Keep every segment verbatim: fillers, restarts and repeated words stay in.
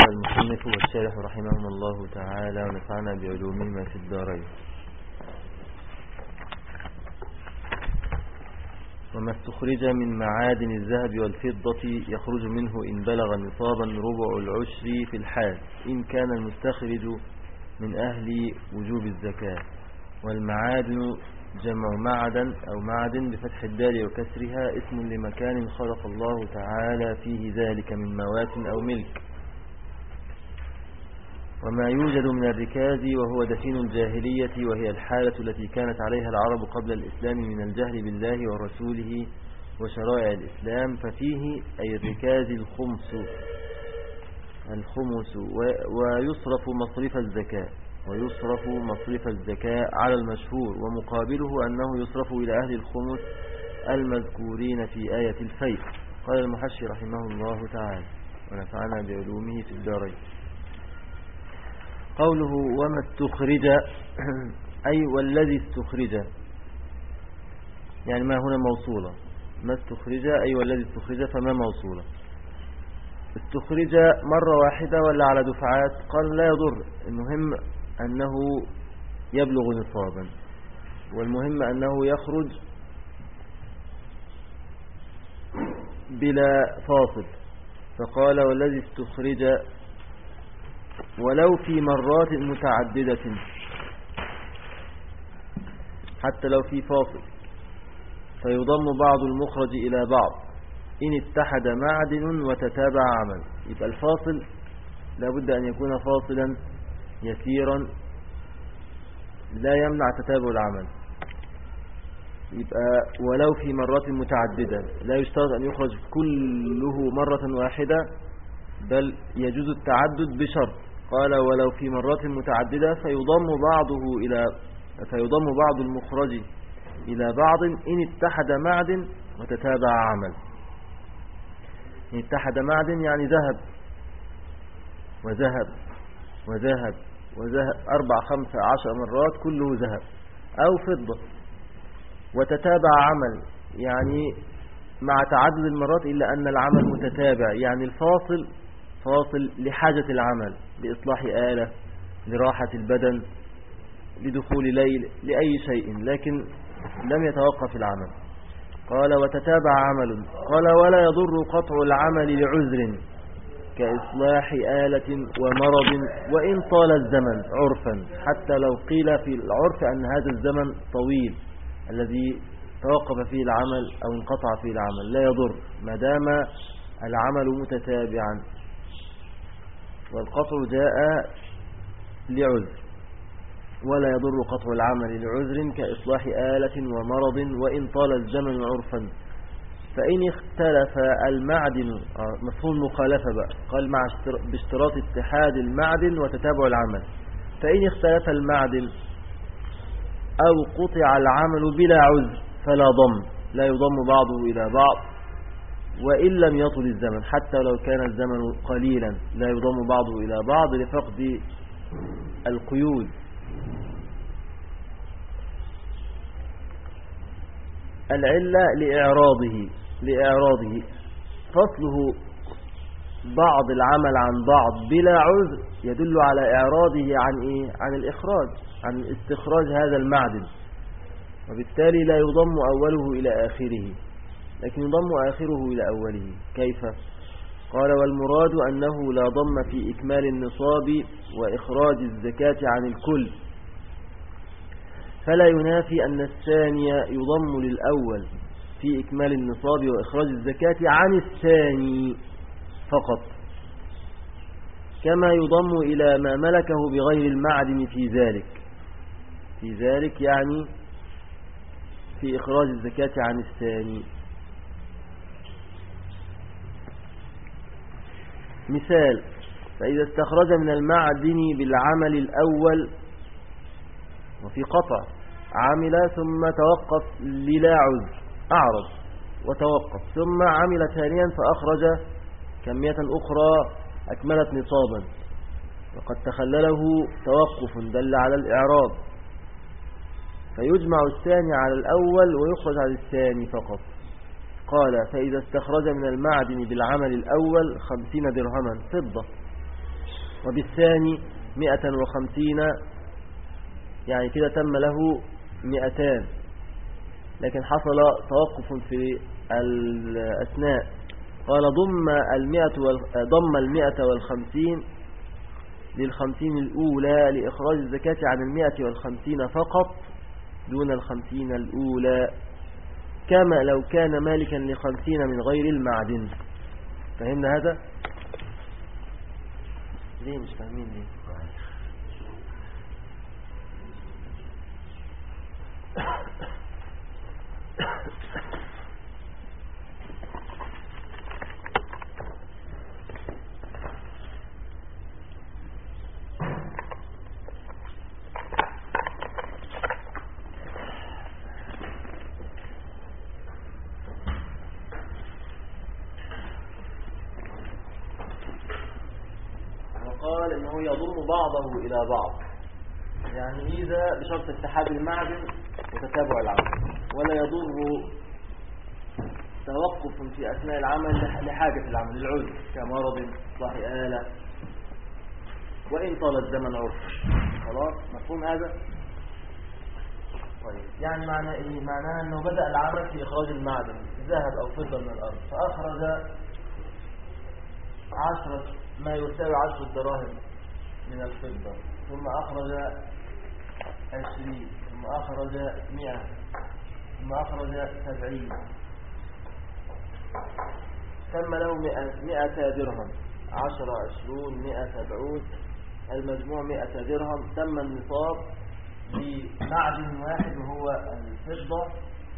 قال المصنف والشارح رحمهم الله تعالى ونفعنا بعلومهما في الدارين. وما استخرج من معادن الذهب والفضة يخرج منه إن بلغ نصابا ربع العشر في الحال إن كان المستخرج من أهل وجوب الزكاة. والمعادن جمع معدن أو معدن بفتح الدال وكسرها، اسم لمكان خلق الله تعالى فيه ذلك من موات أو ملك. وما يوجد من الركاز وهو دفين الجاهلية، وهي الحالة التي كانت عليها العرب قبل الإسلام من الجهل بالله ورسوله وشرائع الإسلام، ففيه أي الركاز الخمس الخمس ويصرف مصرف الزكاة ويصرف مصرف الزكاة على المشهور، ومقابله أنه يصرف إلى أهل الخمس المذكورين في آية الفيء. قال المحشي رحمه الله تعالى ونفعنا بعلومه في الدارين. قوله وما استخرج أي والذي استخرج، يعني ما هنا موصولة، ما استخرج أي والذي استخرج فما موصولة. استخرج مرة واحدة ولا على دفعات؟ قال لا يضر، المهم أنه يبلغ نصابا، والمهم أنه يخرج بلا فاصل. فقال والذي استخرج ولو في مرات متعددة، حتى لو في فاصل، فيضم بعض المخرج إلى بعض إن اتحد معدن وتتابع عمل. يبقى الفاصل لابد أن يكون فاصلا يسيرا لا يمنع تتابع العمل. يبقى ولو في مرات متعددة، لا يشترط أن يخرج كله مرة واحدة، بل يجوز التعدد بشرط. قال ولو في مرات متعددة فيضم بعضه إلى فيضم بعض المخرج إلى بعض إن اتحد معدن وتتابع عمل. إن اتحد معدن يعني ذهب وذهب وذهب وذهب أربع خمسة عشر مرات كله ذهب أو فضة. وتتابع عمل يعني مع تعدد المرات إلا أن العمل متتابع، يعني الفاصل فاصل لحاجة العمل، لإصلاح آلة، لراحة البدن، لدخول ليل، لأي شيء، لكن لم يتوقف العمل. قال وتتابع عمل. قال ولا يضر قطع العمل لعذر كإصلاح آلة ومرض وإن طال الزمن عرفا، حتى لو قيل في العرف أن هذا الزمن طويل الذي توقف فيه العمل أو انقطع فيه العمل، لا يضر ما دام العمل متتابعا. والقطع جاء لعذر. ولا يضر قطع العمل لعذر كإصلاح آلة ومرض وإن طال الزمن عرفا. فإن اختلف المعدن، مفهوم مخالفة بقى، قال مع باشتراط اتحاد المعدن وتتابع العمل. فإن اختلف المعدن أو قطع العمل بلا عذر فلا ضم، لا يضم بعضه إلى بعض وإن لم يطل الزمن، حتى لو كان الزمن قليلا لا يضم بعضه إلى بعض لفقد القيود. العلة لإعراضه لإعراضه فصله بعض العمل عن بعض بلا عذر يدل على إعراضه عن إيه؟ عن الإخراج، عن استخراج هذا المعدن، وبالتالي لا يضم أوله إلى آخره، لكن يضم آخره إلى أوله. كيف؟ قال والمراد أنه لا ضم في إكمال النصاب وإخراج الزكاة عن الكل، فلا ينافي أن الثاني يضم للأول في إكمال النصاب وإخراج الزكاة عن الثاني فقط، كما يضم إلى ما ملكه بغير المعدن في ذلك في ذلك يعني في إخراج الزكاة عن الثاني. مثال: فإذا استخرج من المعدن بالعمل الأول وفي قطع عمل ثم توقف للا عذر، أعرض وتوقف، ثم عمل ثانيا فأخرج كمية أخرى أكملت نصابا، وقد تخلله توقف دل على الإعراض، فيجمع الثاني على الأول ويخرج على الثاني فقط. قال: فإذا استخرج من المعدن بالعمل الأول خمسين درهما فضة وبالثاني مئة وخمسين، يعني كده تم له مئتان، لكن حصل توقف في الأثناء. قال ضم المئة ضم المئة والخمسين للخمسين الأولى لإخراج الزكاة عن المئة والخمسين فقط دون الخمسين الأولى، كما لو كان مالكا لخمسين من غير المعدن. فهمنا هذا؟ ليه مش فاهمين ليه؟ وقال إنه يضم بعضه إلى بعض، يعني إذا بشرط اتحاد المعدن وتتابع العمل، ولا يضر توقف في أثناء العمل لحاجة العمل للعذر كمرض صح آلة وإن طال الزمن عرف. خلاص مفهوم هذا؟ طيب يعني معنى إيه؟ معناه أنه بدأ العمل في إخراج المعدن ذهب أو فضة من الأرض، فأخرج عشرة ما يساوي عشرة دراهم من الفضة، ثم أخرج عشرين، ثم أخرج مئة، ثم أخرج سبعين، تم له مئة درهم. عشرة عشرون مئة سبعون، المجموع مئة درهم. تم النصاب بمعدن واحد وهو الفضة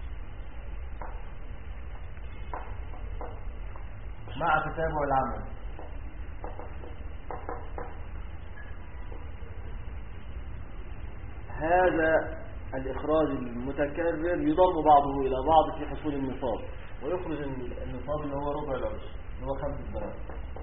مع تتابع العمل. هذا الإخراج المتكرر يضم بعضه إلى بعض في حصول النصاب، ويخرج النصاب اللي هو ربع العشر اللي هو خمسة دراهم.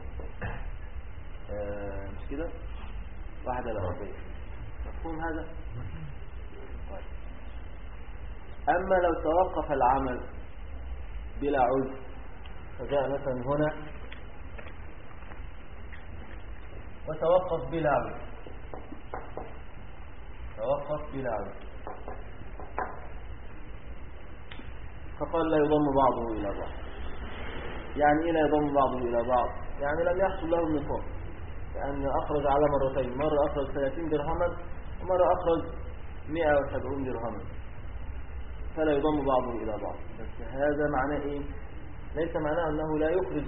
آه مش كده؟ واحدة الأربعين. مفهوم هذا؟ طيب. أما لو توقف العمل بلا عذر، فجاء مثلا هنا وتوقف بلا عذر، توقف بلا عذر، فقال لا يضم بعضه إلى بعض. يعني إيه لا يضم بعضه إلى بعض؟ يعني لم يحصل له النصاب، لأن أخرج على مرتين، مرة أخرج ثلاثين درهما ومرة أخرج مئة وسبعون درهما، فلا يضم بعضه إلى بعض. بس هذا معناه إيه؟ ليس معناه أنه لا يخرج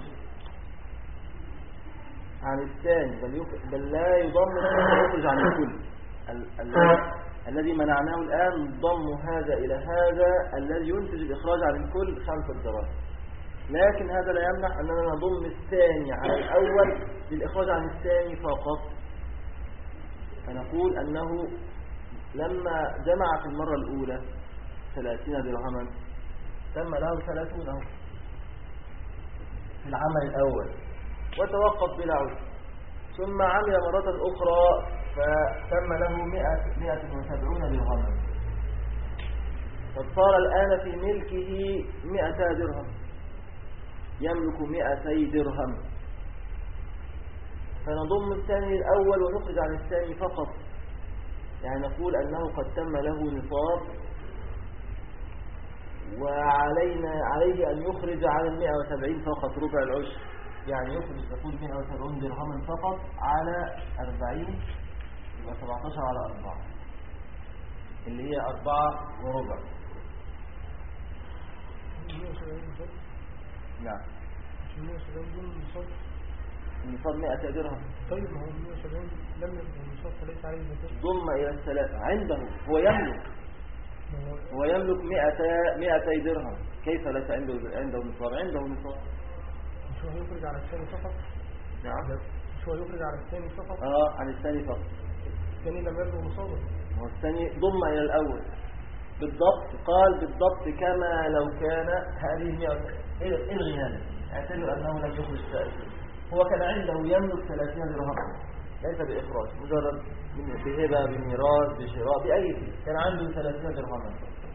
عن الثاني، بل, يخرج بل لا يضم يخرج عن الكل. الذي منعناه الآن ضم هذا إلى هذا الذي ينتج الإخراج عن الكل خمسة دراهم، لكن هذا لا يمنع أننا نضم الثاني على الأول للإخراج عن الثاني فقط. فنقول أنه لما جمع في المرة الأولى ثلاثين درهما تم له ثلاثون في العمل الأول وتوقف بلا عذر، ثم عمل مرة أخرى فتم له مئة مئة وسبعون درهما، فصار الآن في ملكه مئة درهم، يملك مئتي درهم. فنضم الثاني الأول ونخرج عن الثاني فقط، يعني نقول أنه قد تم له نصاب وعلينا عليه أن يخرج عن المئة وسبعين فقط ربع العشر، يعني يخرج تقول مئة وسبعون درهما فقط على أربعين يبقى سبعة عشر على أربعة اللي هي أربعة وربع. نعم النصاب مئة درهم. طيب ما هو مئة وسبعين لم يكن النصاب فليس عليه زكاة. ضم إلى الثلاثة عنده، هو يملك هو يملك مئتي درهم، كيف ليس عنده عنده نصاب؟ عنده نصاب. مش هو يخرج على الثاني فقط؟ نعم مش هو يخرج على الثاني فقط؟ اه عن الثاني فقط. الثاني لم يبلغ نصابه. هو الثاني ضم إلى الأول بالضبط، قال بالضبط كما لو كان هذه المئة. الغي هذا، اعتبر أنه لم يخرج ثلاثين، هو كان عنده يملك ثلاثين درهما ليس بإخراج، مجرد بهبة بميراث بشراء بأي شيء، كان عنده ثلاثين درهما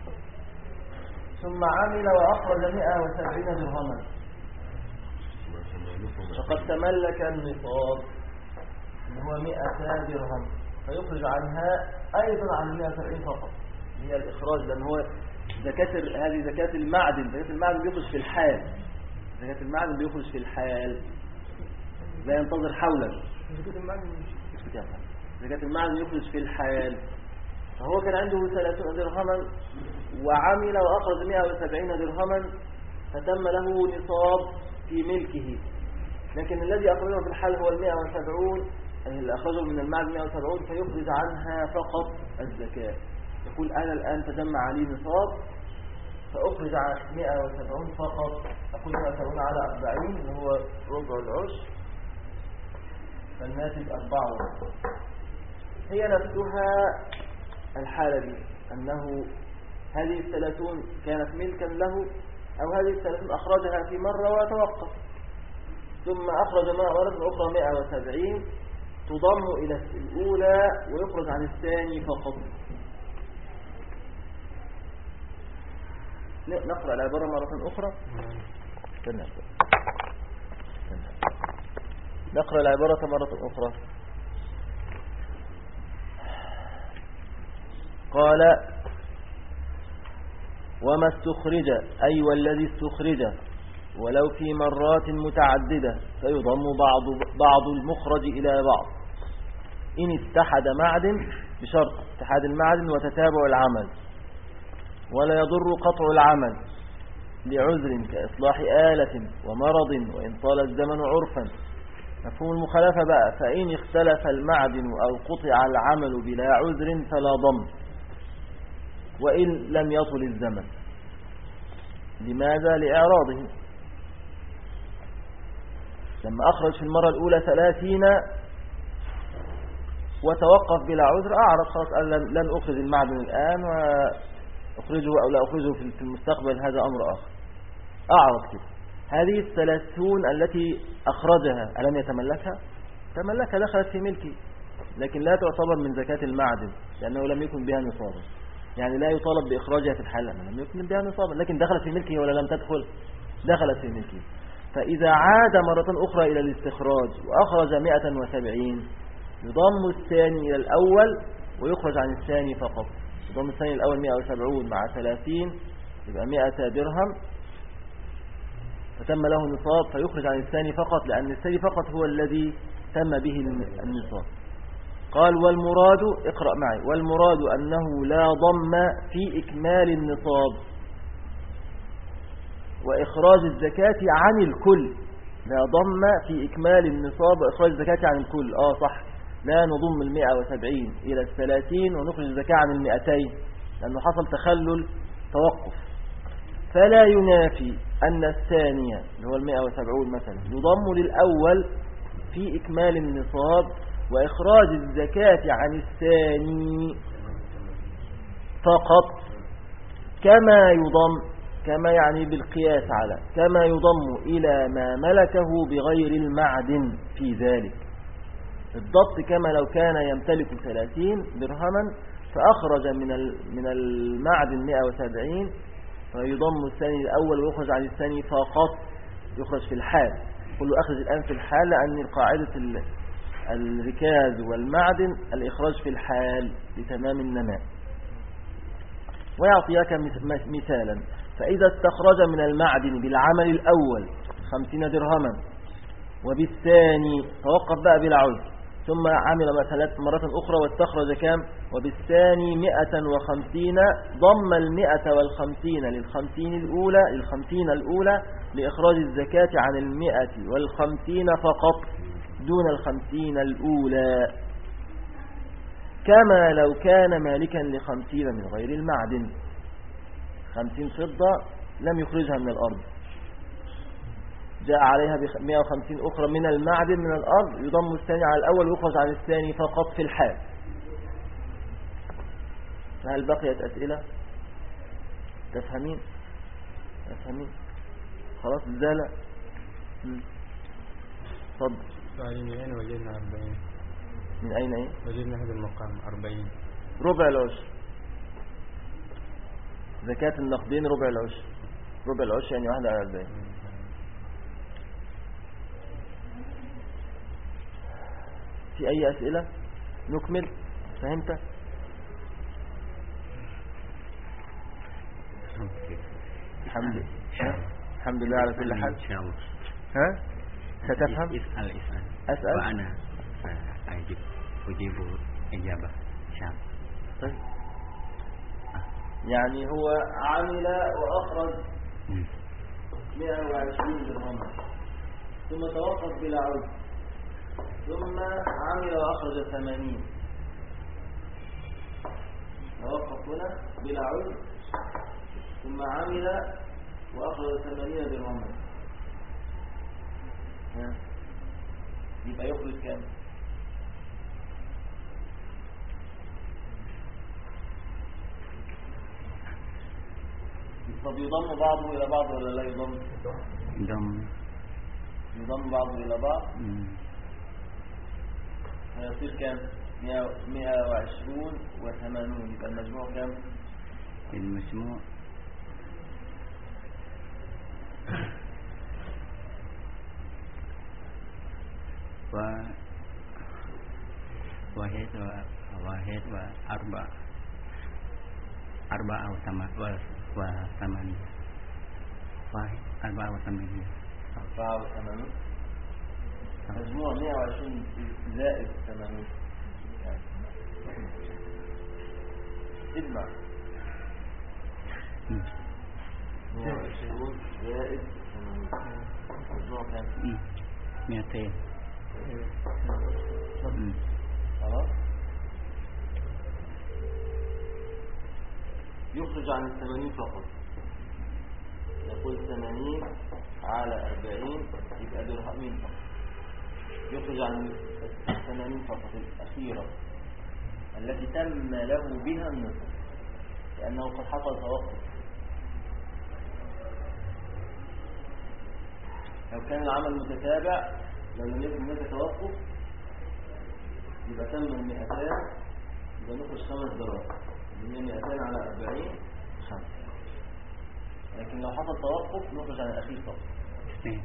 ثم عمل وأخرج مئة وسبعين درهما فقد تملك النصاب، اللي هو مئة درهم، فيخرج عنها أيضا عن مئة وسبعين فقط، هي الإخراج، لأن هو زكاة هذه زكاة المعدن، زكاة المعدن بيخرج في الحال، زكاة المعدن بيخرج في الحال لا ينتظر حولا. زكاة المعدن زكاة المعدن يخرج في الحال. فهو كان عنده ثلاثون درهما وعمل وأخرج مئة وسبعين درهما، فتم له نصاب في ملكه، لكن الذي أخرجه في الحال هو المئة وسبعون، اللي أخرجه من المعدن مئة وسبعون، فيخرج عنها فقط الزكاة. يقول أنا الآن تجمع لي نصاب فأخرج عن مئة وسبعون فقط، أقول مئة وسبعون على أربعين اللي هو ربع العشر، فالناتج أربعة. هي نفسها الحالة دي، أنه هذه الثلاثون كانت ملكا له، أو هذه الثلاثون أخرجها في مرة وتوقف، ثم أخرج مرة أخرى مئة وسبعين تضم إلى الأولى ويخرج عن الثاني فقط. نقرأ العبارة مرة أخرى. استنى. نقرأ العبارة مرة أخرى. قال وما استخرج، أي والذي استخرج ولو في مرات متعددة فيضم بعض بعض المخرج إلى بعض إن اتحد معدن، بشرط اتحاد المعدن وتتابع العمل، ولا يضر قطع العمل لعذر كإصلاح آلة ومرض وإن طال الزمن عرفا. مفهوم المخالفة بقى، فإن اختلف المعدن أو قطع العمل بلا عذر فلا ضم، وإن لم يطل الزمن. لماذا؟ لإعراضه. لما أخرج في المرة الأولى ثلاثين وتوقف بلا عذر، أعرض خلاص، قال لن أخرج المعدن الآن وأخرجه أو لا أخرجه في المستقبل، هذا أمر آخر، أعرض كده. هذه الثلاثون التي أخرجها ألم يتملكها؟ تملكها، دخلت في ملكي، لكن لا تعتبر من زكاة المعدن لأنه لم يكن بها نصابا، يعني لا يطالب بإخراجها في الحال لأنه لم يكن بها نصابا، لكن دخلت في ملكه ولا لم تدخل؟ دخلت في ملكه. فإذا عاد مرة أخرى إلى الاستخراج وأخرج مئة وسبعين يضم الثاني إلى الأول ويخرج عن الثاني فقط. يضم الثاني الأول مئة وسبعين مع ثلاثين يبقى مئة درهم، فتم له نصاب، فيخرج عن الثاني فقط، لأن الثاني فقط هو الذي تم به النصاب. قال والمراد، اقرأ معي، والمراد أنه لا ضم في إكمال النصاب وإخراج الزكاة عن الكل. لا ضم في إكمال النصاب وإخراج الزكاة عن الكل. آه صح، لا نضم المئة وسبعين إلى الثلاثين ونخرج الزكاة عن المئتين، لأنه حصل تخلل توقف. فلا ينافي أن الثانية اللي هو المئة وسبعون مثلا يضم للأول في إكمال النصاب وإخراج الزكاة عن الثاني فقط، كما يضم، كما يعني بالقياس على، كما يضم إلى ما ملكه بغير المعدن في ذلك. بالضبط كما لو كان يمتلك ثلاثين درهما فأخرج من من المعدن مئة وسبعين، فيضم الثاني الأول ويخرج عن الثاني فقط، يخرج في الحال. قل له أخرج الآن في الحال، لأن قاعدة الركاز والمعدن الإخراج في الحال لتمام النماء. ويعطيك مثالا، فإذا استخرج من المعدن بالعمل الأول خمسين درهما وبالثاني توقف بقى بلا عذر، ثم عمل ثلاث مرات أخرى واستخرج كام؟ وبالثاني مئة وخمسين، ضم المئة والخمسين للخمسين الأولى للخمسين الأولى لإخراج الزكاة عن المئة والخمسين فقط دون الخمسين الأولى، كما لو كان مالكا لخمسين من غير المعدن. خمسين فضة لم يخرجها من الأرض، جاء عليها بمئة وخمسين أخرى من المعدن من الأرض، يضم الثاني على الأول ويخرج عن الثاني فقط في الحال. هل بقيت أسئلة؟ تفهمين؟ تفهمين؟ خلاص الزالة. صد من أين وجدنا أربعين؟ من أين أين؟ وجدنا هذا المقام أربعين، ربع العشر. زكاة النقدين ربع العشر، ربع العشر يعني واحدة على أربعين. في أي أسئلة؟ نكمل. فهمت؟ الحمد لله. الحمد لله على كل حال. ها؟ ستفهم؟ اسأل اسأل أسأل؟ وأنا سأجيب أجيب إجابة شام. طيب. يعني هو عمل وأخرج مئة وعشرين درهما ثم توقف بلا عذر ثم عمل وأخرج ثمانين. توقف هنا بلا عذر ثم عمل وأخرج ثمانين درهما. يبقى يخرج كام؟ طب يضم بعضه إلى بعض ولا لا يضم؟ يضم يضم بعضه إلى بعض. مم. هيصير كام؟ مئة وعشرون وثمانون. يبقى المجموع كام؟ المجموع و واحد واحد وأربعة أربعة وثمانية وثمانية واحد أربعة وثمانية أربعة وثمانون. مجموع مئة وعشرين زائد ثمانون. اجمع. مئة وعشرون زائد ثمانون. مجموع كام؟ مئتين. خلاص. يخرج عن الثمانين فقط. يقول ثمانين على أربعين يبقى درهمين فقط. يخرج عن الثمانين فقط الأخيرة التي تم له بها النصف لأنه قد حصل توقف. لو كان العمل متتابع لو لم يكن هناك توقف يبقى تم المئتان يبقى نخرج خمس دراهم. من مئتان على أربعين خمسة. لكن لو حصل توقف نخرج عن الأخير فقط. اثنين.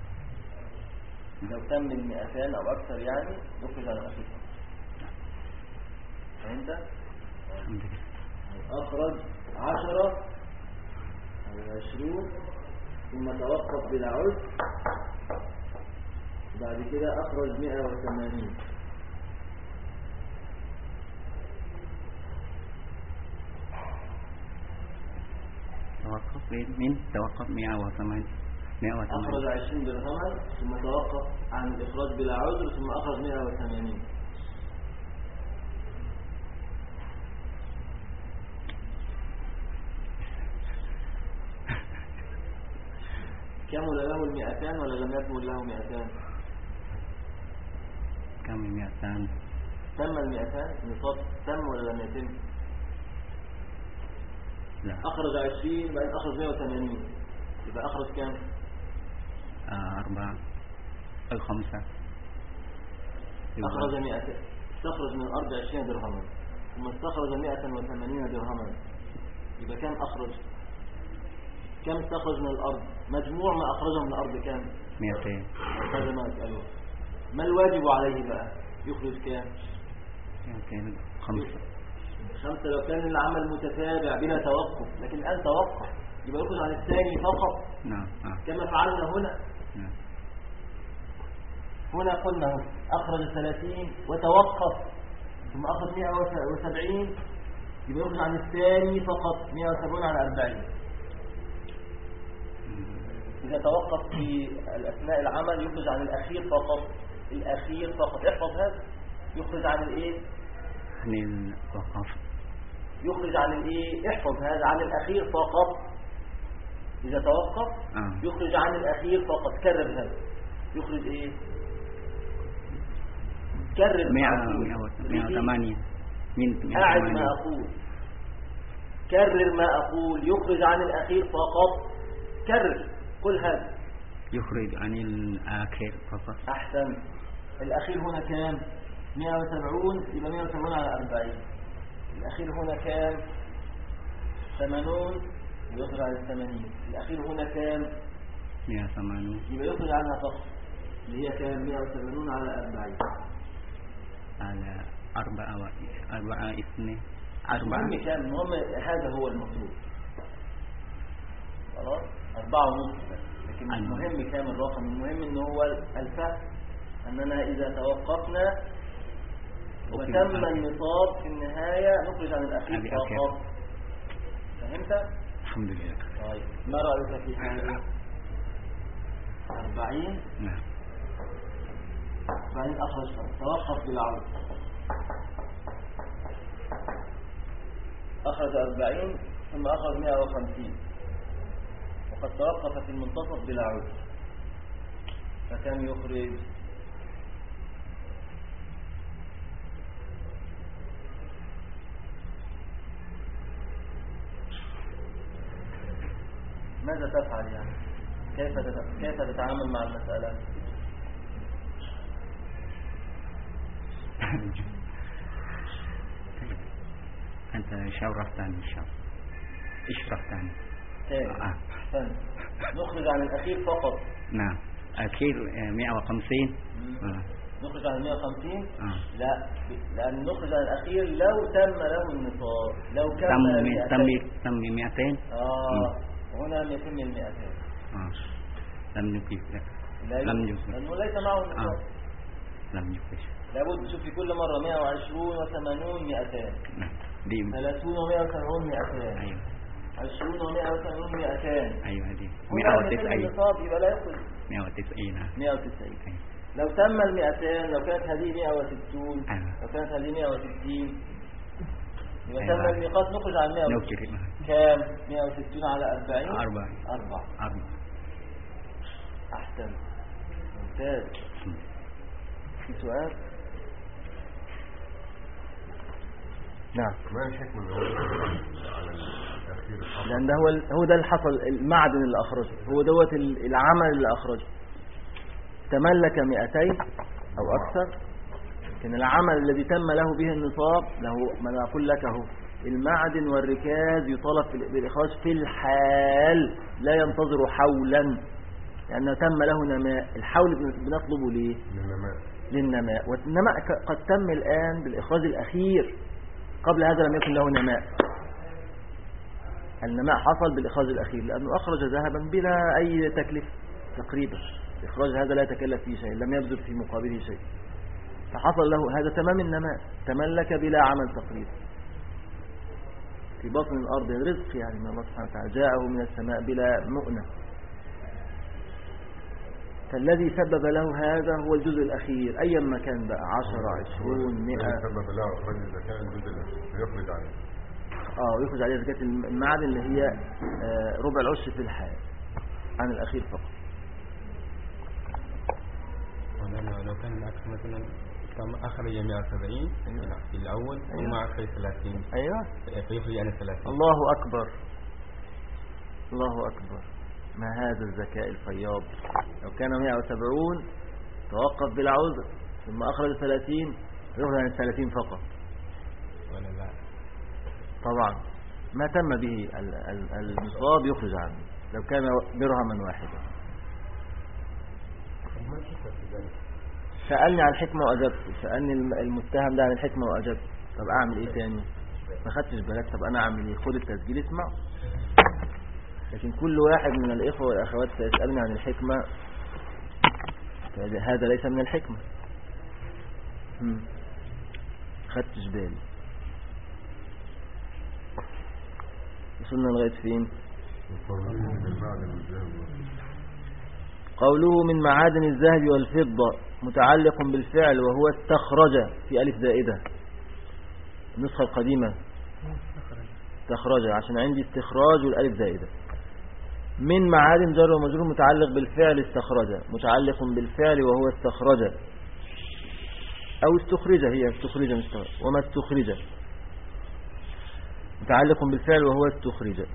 لو تم المئتان أو أكثر يعني نخرج عن الأخير فقط. فهمت؟ الحمد لله. أخرج عشرة أو عشرون ثم توقف بلا عذر بعد كده أخرج مئة وثمانين. توقف من توقف مئة وثمانين مئة وثمانين. أخرج عشرين درهما ثم توقف عن الإخراج بلا عذر ثم أخرج مئة وثمانين. كمل له المئتان ولا لم يكمل له مئتان؟ كم مئتان؟ تم المئتان نصاب تم ولا لم يتم؟ لا. أخرج عشرين بعدين أخرج مئة وثمانين يبقى أخرج كم؟ آه أربعة أو خمسة. أخرج مئتان. استخرج من الأرض عشرين درهما ثم استخرج مئة وثمانين درهما يبقى كم أخرج؟ كم استخرج من الأرض؟ مجموع ما أخرجه من الأرض كم؟ مئتين. هذا ما أسأله. ما الواجب عليه بقى؟ يخرج كم؟ مئتين خمسة. خمسة لو كان العمل متتابع بلا توقف. لكن الآن توقف يبقى يخرج عن الثاني فقط. نعم. آه. كما فعلنا هنا. نعم. هنا قلنا أخرج ثلاثين وتوقف ثم أخرج مئة وسبعين يبقى يخرج عن الثاني فقط مئة وسبعين على أربعين. إذا توقف في أثناء العمل يخرج عن الأخير فقط. الأخير فقط. احفظ هذا. يخرج عن الإيه؟ عن الوقف. يخرج عن الإيه؟ احفظ هذا. عن الأخير فقط. إذا توقف آه. يخرج عن الأخير فقط. كرر هذا. يخرج إيه؟ كرر. مئة وثمانية. من أعد ما أقول. كرر ما أقول. يخرج عن الأخير فقط. كرر. قل هذا. يخرج عن الآخر فقط. أحسن. الأخير هنا كام؟ مئة وسبعون يبقى مئة وسبعون على أربعين. الأخير هنا كام؟ ثمانون يخرج عن الثمانين. الأخير هنا كام؟ مئة وثمانون يبقى يخرج عنها فقط اللي هي كام؟ مئة وثمانون على أربعين. على أربعة و أربعة اثنين أربعة. المهم كام؟ المهم هذا هو المطلوب. خلاص أربعة ونص بس. لكن المهم كام الرقم؟ المهم إن هو الفهم أننا إذا توقفنا وتم النصاب في النهاية نخرج عن الأخير فقط. فهمت؟ الحمد لله. طيب ما رأيك في هذا؟ أربعين. نعم. أربعين أخرج توقف بالعود. أخرج أربعين ثم أخرج مئة وخمسين وقد توقف في المنتصف بلا عود، فكم يخرج؟ ماذا تفعل يعني؟ كيف كيف تتعامل مع المسألة؟ أنت شرح ثاني إن شاء الله. اشرح ثاني. آه. نخرج عن الأخير فقط. نعم. أخير مئة وخمسين. آه. نخرج عن مئة وخمسين. آه. لا، لأن نخرج عن الأخير لو تم له النصاب، لو كمل تم تم تم مئتين. آه. هنا يتم المئتين. آه. لم يكفي. لم يكفي. لأنه ليس معه النصاب. آه. لم يكفي. لابد تشوف في كل مرة مئة وعشرون وثمانون مئتين. نعم. ثلاثون ومئة وسبعون مئتين. أيوة. عشرون ومئة وثمانون مئتين. أيوة دي. مئة وتسعين. النصاب يبقى لا يخرج. مئة وتسعين. مئة وتسعين. أيوة. لو تم المئتين، لو كانت هذه مئة وستون. أيوة. لو كانت هذه مئة وستين يبقى أيوة. تم الميقات نخرج عن مئة وستين. كام؟ مئة وستين على أربعين. أربعة. أربعة. أربعة. أحسن. ممتاز. في سؤال؟ نعم. ما الحكمة على الأخير؟ لأن ده هو هو ده اللي حصل، المعدن اللي أخرجه هو دوت العمل اللي أخرجه. تملك مئتين أو أكثر، لكن العمل الذي تم له به النصاب له ما نقول لك اهو المعدن والركاز يطالب بالإخراج في الحال، لا ينتظر حولا، لأنه تم له نماء. الحول بنطلبه ليه؟ للنماء. للنماء. والنماء قد تم الآن بالإخراج الأخير، قبل هذا لم يكن له نماء. النماء حصل بالإخراج الأخير لأنه أخرج ذهبا بلا أي تكلفة تقريبا. إخراج هذا لا يتكلف فيه شيء، لم يبذل في مقابله شيء، فحصل له هذا تمام النماء، تملك بلا عمل تقريبا. في بطن الأرض رزق يعني من الله سبحانه وتعالى، جاءه من السماء بلا مؤنة. فالذي سبب له هذا هو الجزء الأخير أيا ما كان بقى، عشرة عشرون مئة. سبب له إخراج الزكاة الجزء الأخير يخرج عليه. آه ويخرج عليه زكاة المعدن اللي هي آه ربع العشر في الحال عن الأخير فقط. لو كان العكس مثلا أخرج مئة وسبعين في الأول ثم أخرج ثلاثين. أيوة. فيخرج عن الثلاثين. الله أكبر. الله أكبر. ما هذا الذكاء الفياض. لو كان مئة وسبعين توقف بلا عذر ثم أخرج ثلاثين يخرج عن الثلاثين فقط. ولا لا. طبعا ما تم به النصاب يخرج عنه لو كان درهما واحدا. سألني عن الحكمة وأجبت، سألني المتهم ده عن الحكمة وأجبت. طب أعمل إيه تاني؟ ما خدتش بالك. طب أنا أعمل إيه؟ خد التسجيل اسمع. لكن كل واحد من الإخوة والأخوات سيسألني عن الحكمة، هذا ليس من الحكمة. هم. خدتش بالي. وصلنا لغاية فين؟ قوله من معادن الذهب والفضة متعلق بالفعل وهو استخرج في ألف زائدة. النسخة القديمة استخرج، عشان عندي استخراج والألف زائدة. من معادن جر ومجرور متعلق بالفعل استخرج، متعلق بالفعل وهو استخرج أو استخرج، هي استخرج مستخرج. وما استخرج متعلق بالفعل وهو استخرج.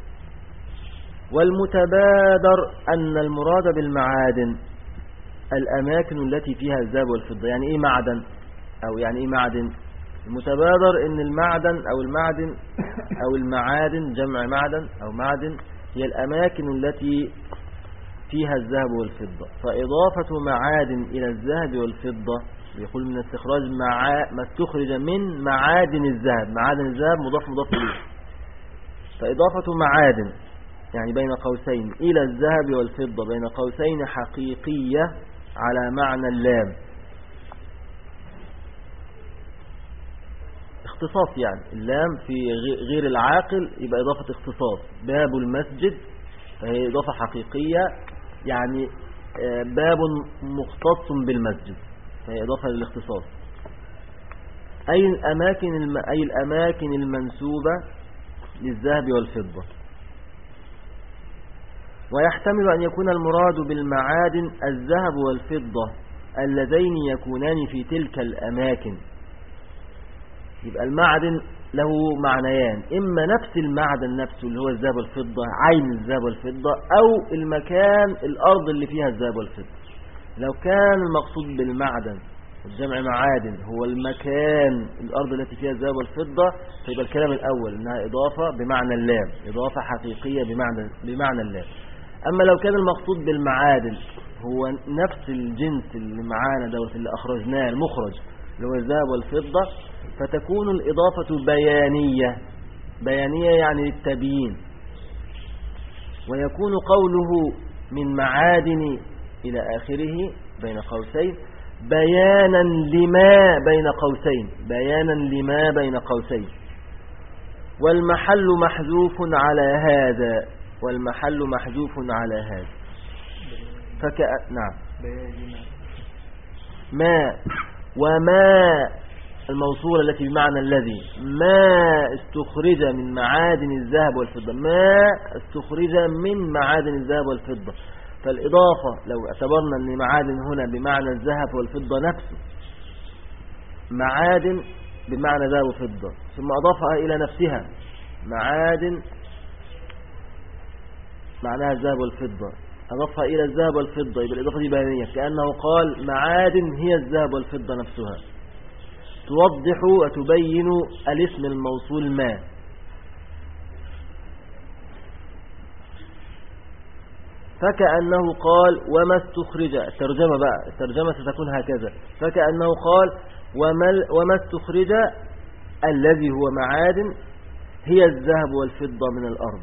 والمتبادر أن المراد بالمعادن الأماكن التي فيها الذهب والفضة. يعني إيه معدن أو يعني إيه معدن؟ المتبادر إن المعدن أو المعدن أو المعادن جمع معدن أو معدن هي الأماكن التي فيها الذهب والفضة. فإضافة معادن إلى الذهب والفضة يقول من استخراج مع ما استخرج من معادن الذهب. معادن الذهب مضاف مضاف إليه، فإضافة معادن يعني بين قوسين إلى الذهب والفضة بين قوسين حقيقية على معنى اللام. اختصاص يعني اللام في غير العاقل يبقى إضافة اختصاص. باب المسجد فهي إضافة حقيقية يعني باب مختص بالمسجد فهي إضافة للاختصاص. أي الأماكن, الم... أي الأماكن المنسوبة للذهب والفضة. ويحتمل أن يكون المراد بالمعادن الذهب والفضة اللذين يكونان في تلك الأماكن. يبقى المعدن له معنيان، إما نفس المعدن نفسه اللي هو الذهب والفضة عين الذهب والفضة، أو المكان الأرض اللي فيها الذهب والفضة. لو كان المقصود بالمعدن الجمع معادن هو المكان الأرض التي فيها الذهب والفضة فيبقى الكلام الأول إنها إضافة بمعنى اللام، إضافة حقيقية بمعنى, بمعنى اللام. أما لو كان المقصود بالمعادن هو نفس الجنس اللي معانا دوت اللي أخرجناه المخرج اللي هو الذهب والفضة فتكون الإضافة بيانية. بيانية يعني للتبيين. ويكون قوله من معادن إلى آخره بين قوسين بيانا لما بين قوسين بيانا لما بين قوسين. والمحل محذوف على هذا والمحل محذوف على هذا فك... نعم ما وما الموصولة التي بمعنى الذي ما استخرج من معادن الذهب والفضة ما استخرج من معادن الذهب والفضة. فالإضافة لو اعتبرنا أن معادن هنا بمعنى الذهب والفضة نفسه معادن بمعنى ذهب وفضة ثم أضافها إلى نفسها معادن معناها الذهب والفضة أضافها إلى الذهب والفضة يبقى الإضافة دي بيانية كأنه قال معادن هي الذهب والفضة نفسها توضح وتبين الاسم الموصول ما. فكأنه قال وما استخرج. الترجمة بقى الترجمة ستكون هكذا فكأنه قال وما استخرج الذي هو معادن هي الذهب والفضة من الأرض.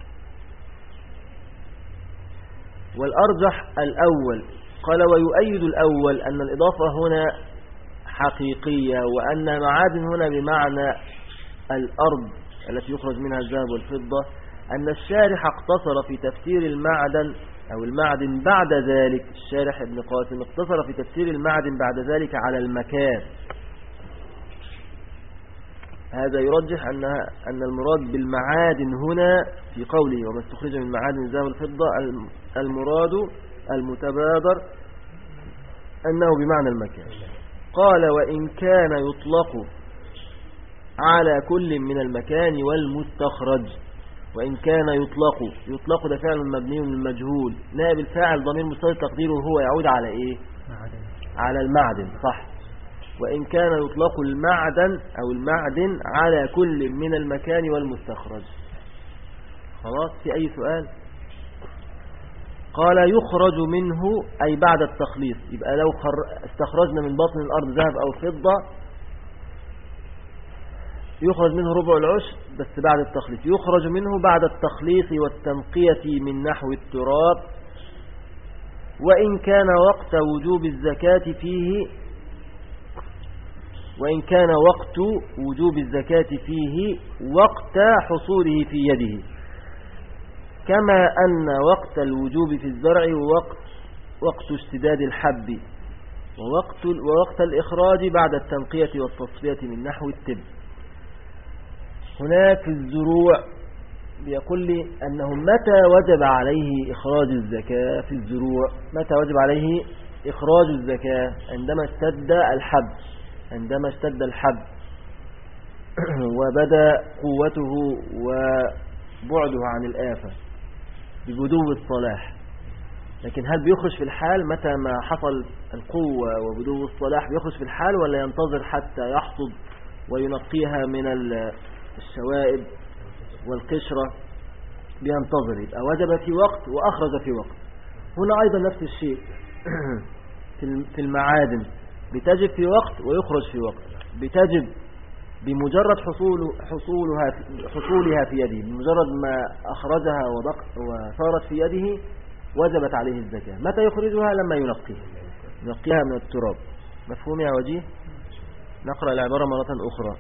والأرجح الأول. قال ويؤيد الأول أن الإضافة هنا حقيقية وأن معادن هنا بمعنى الأرض التي يخرج منها الذهب والفضة أن الشارح اقتصر في تفسير المعدن أو المعدن بعد ذلك. الشارح ابن قاسم اقتصر في تفسير المعدن بعد ذلك على المكان. هذا يرجح أنها أن المراد بالمعادن هنا في قوله وما استخرج من معادن الذهب والفضة المراد المتبادر أنه بمعنى المكان. قال وإن كان يطلق على كل من المكان والمستخرج. وإن كان يطلق يطلق ده فعل مبني للمجهول نائب الفاعل ضمير مستتر تقديره هو يعود على إيه؟ معدن. على المعدن صح. وإن كان يطلق المعدن أو المعدن على كل من المكان والمستخرج. خلاص في أي سؤال؟ قال يخرج منه أي بعد التخليص. يبقى لو استخرجنا من بطن الأرض ذهب أو فضة يخرج منه ربع العشر بس بعد التخليص. يخرج منه بعد التخليص والتنقية من نحو التراب. وإن كان وقت وجوب الزكاة فيه وإن كان وقت وجوب الزكاة فيه وقت حصوله في يده كما أن وقت الوجوب في الزرع وقت وقت اشتداد الحب ووقت ووقت الإخراج بعد التنقية والتصفية من نحو التب. هناك الزروع بيقول لي أنه متى وجب عليه إخراج الزكاة في الزروع. متى وجب عليه إخراج الزكاة؟ عندما اشتد الحب عندما اشتد الحب وبدأ قوته وبعده عن الآفة ببدو الصلاح. لكن هل بيخرج في الحال متى ما حصل القوة وبدو الصلاح بيخرج في الحال ولا ينتظر حتى يحصد وينقيها من الشوائب والقشرة؟ بينتظر. يبقى وجب في وقت وأخرج في وقت. هنا أيضا نفس الشيء في المعادن بتجب في وقت ويخرج في وقت. بتجب بمجرد حصول حصولها حصولها في يده، بمجرد ما أخرجها ودق وصارت في يده وجبت عليه الزكاة. متى يخرجها؟ لما ينقيها ينقيها من التراب. مفهوم يا وجيه؟ نقرأ العبارة مرة أخرى.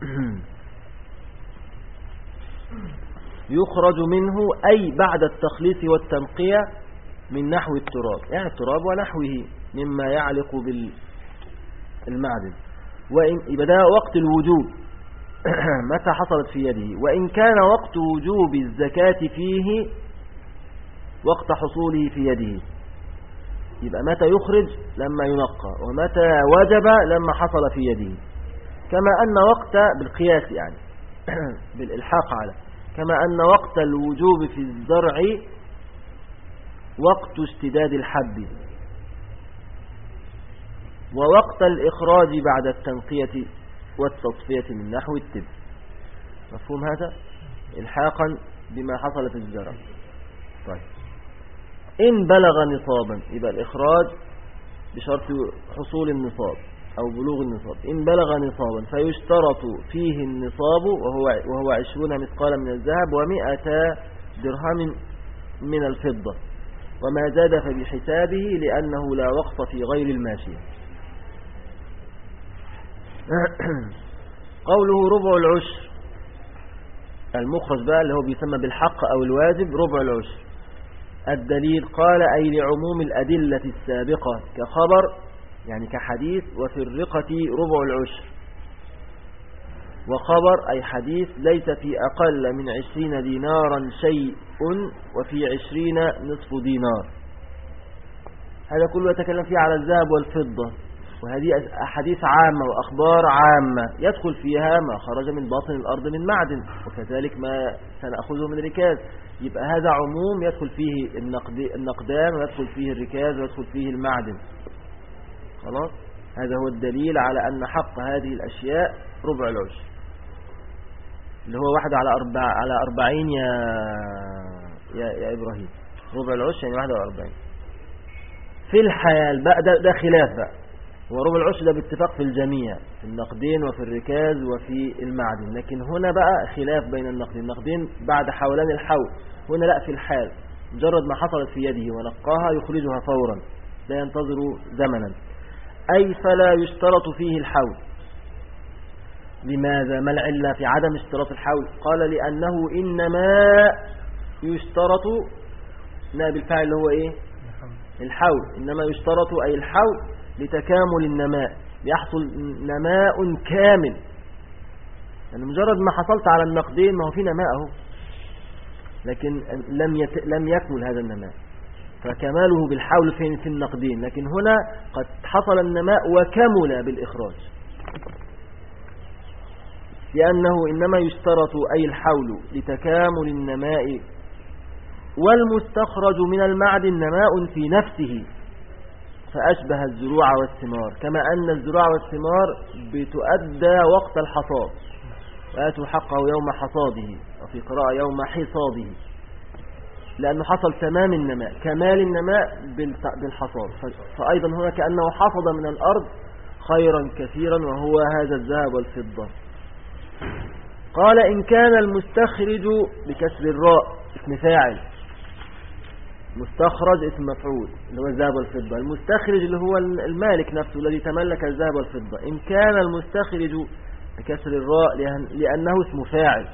يخرج منه أي بعد التخليص والتنقية من نحو التراب، يعني التراب ونحوه مما يعلق بالمعدن. وإن يبقى ده وقت الوجوب متى حصلت في يده. وإن كان وقت وجوب الزكاة فيه وقت حصوله في يده، يبقى متى يخرج؟ لما ينقى. ومتى وجب؟ لما حصل في يده. كما أن وقت بالقياس يعني بالإلحاق على، كما أن وقت الوجوب في الزرع وقت اشتداد الحب، ووقت الإخراج بعد التنقية والتصفية من نحو التب. مفهوم هذا؟ إلحاقا بما حصل في الزرع. طيب، إن بلغ نصابا، يبقى الإخراج بشرط حصول النصاب أو بلوغ النصاب. إن بلغ نصابا فيشترط فيه النصاب وهو وهو عشرون مثقالا من الذهب ومئة درهم من الفضة، وما زاد فبحسابه لأنه لا وقف في غير الماشية. قوله ربع العشر، المخرج بقى اللي هو بيسمى بالحق أو الواجب ربع العشر. الدليل قال أي لعموم الأدلة السابقة كخبر يعني كحديث، وفي الرقة ربع العشر. وخبر أي حديث ليس في أقل من عشرين دينارا شيء وفي عشرين نصف دينار. هذا كله يتكلم فيه على الذهب والفضة، وهذه أحاديث عامة وأخبار عامة يدخل فيها ما خرج من باطن الأرض من معدن، وكذلك ما سنأخذه من ركاز. يبقى هذا عموم يدخل فيه النقدان ويدخل فيه الركاز ويدخل فيه المعدن. خلاص، هذا هو الدليل على أن حق هذه الأشياء ربع العشر، اللي هو واحد على أربع على أربعين يا يا, يا إبراهيم. ربع العشر يعني واحد على أربعين. في الحال بقى ده, ده خلاف بقى. وربع العشر ده باتفاق في الجميع، في النقدين وفي الركاز وفي المعدن. لكن هنا بقى خلاف بين النقدين. النقدين بعد حولان الحول، هنا لا، في الحال مجرد ما حصلت في يده ونقاها يخرجها فورا لا ينتظر زمنا. أي فلا يشترط فيه الحول. لماذا؟ ما العلة في عدم اشتراط الحول؟ قال لأنه إنما يشترط نائب الفاعل اللي هو إيه؟ الحول. إنما يشترط أي الحول لتكامل النماء، يحصل نماء كامل. يعني مجرد ما حصلت على النقدين ما هو في نماء اهو، لكن لم يت... لم يكمل هذا النماء، فكماله بالحول في في النقدين. لكن هنا قد حصل النماء وكمل بالإخراج، لأنه إنما يشترط أي الحول لتكامل النماء، والمستخرج من المعدن نماء في نفسه فأشبه الزروع والثمار، كما أن الزروع والثمار بتؤدى وقت الحصاد، وآتوا حقه يوم حصاده، وفي قراءة يوم حصاده، لأنه حصل تمام النماء، كمال النماء بالحصاد. فأيضا هنا كأنه حصد من الأرض خيرا كثيرا وهو هذا الذهب والفضة. قال إن كان المستخرج بكسر الراء اسم فاعل، مستخرج اسم مفعول اللي هو الذهب والفضة، المستخرج اللي هو المالك نفسه الذي تملك الذهب والفضة. إن كان المستخرج بكسر الراء لأنه اسم فاعل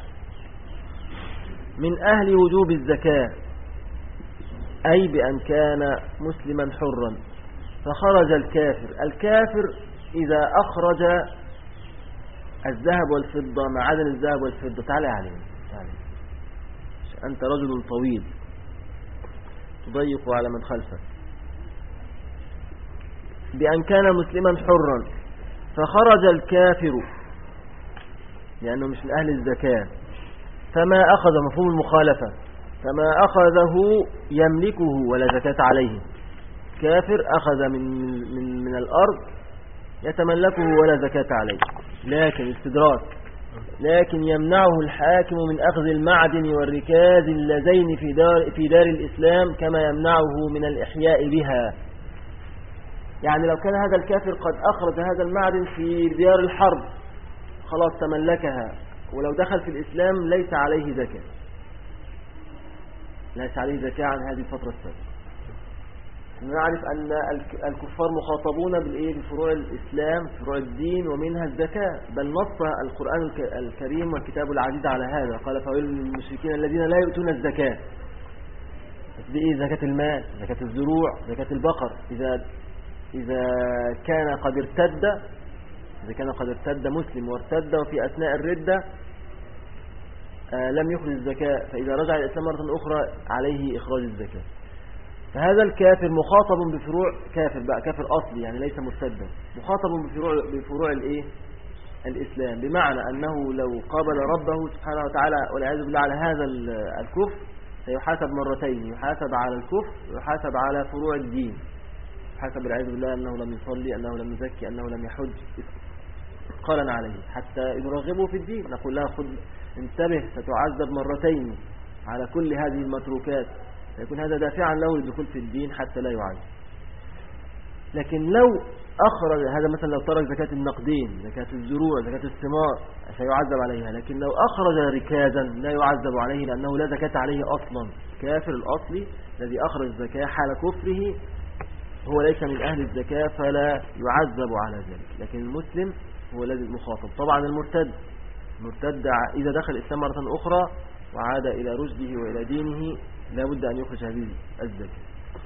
من أهل وجوب الزكاة، أي بأن كان مسلما حرا فخرج الكافر. الكافر إذا أخرج الذهب والفضة معادن الذهب والفضة، تعالى عليه تعالى. أنت رجل طويل تضيق على من خلفك. بأن كان مسلما حرا فخرج الكافر لأنه مش من أهل الزكاة، فما أخذ مفهوم المخالفة، فما أخذه يملكه ولا زكاة عليه. كافر أخذ من, من, من الأرض يتملكه ولا زكاة عليه، لكن استدراك، لكن يمنعه الحاكم من أخذ المعدن والركاز اللذين في دار, في دار الإسلام كما يمنعه من الإحياء بها. يعني لو كان هذا الكافر قد أخرج هذا المعدن في ديار الحرب خلاص تملكها، ولو دخل في الإسلام ليس عليه زكاة، ليس عليه زكاة عن هذه الفترة السابقة. نعرف أن الكفار مخاطبون بالإيه؟ بفروع الإسلام، فروع الدين، ومنها الزكاة، بل نص القرآن الكريم والكتاب العزيز على هذا، قال فويل للمشركين الذين لا يؤتون الزكاة. دي إيه؟ زكاة المال، زكاة الزروع، زكاة البقر. إذا إذا كان قد ارتد إذا كان قد ارتد مسلم وارتد وفي أثناء الردة آه لم يخرج الزكاة، فإذا رجع الإسلام مرة أخرى عليه إخراج الزكاة. فهذا الكافر مخاطب بفروع، كافر بقى كافر أصلي يعني ليس مرتدا، مخاطب بفروع بفروع الإيه؟ الإسلام، بمعنى أنه لو قابل ربه سبحانه وتعالى والعياذ بالله على هذا الكفر سيحاسب مرتين، يحاسب على الكفر ويحاسب على فروع الدين، يحاسب والعياذ بالله أنه لم يصلي، أنه لم يزكي، أنه لم يحج، قالنا عليه حتى يرغبه في الدين. نقول له خذ انتبه ستعذب مرتين على كل هذه المتروكات، فيكون هذا دافعا له للدخول في الدين حتى لا يعذب. لكن لو أخرج هذا مثلا، لو ترك زكاة النقدين، زكاة الزروع، زكاة الثمار سيعذب عليها، لكن لو أخرج ركازا لا يعذب عليه لأنه لا زكاة عليه أصلا. الكافر الأصلي الذي أخرج الزكاة حال كفره هو ليس من أهل الزكاة فلا يعذب على ذلك، لكن المسلم هو الذي المخاطب. طبعا المرتد مرتد إذا دخل الإسلام مرة أخرى وعاد إلى رشده وإلى دينه لا بد أن يخرج هذه الزكاة.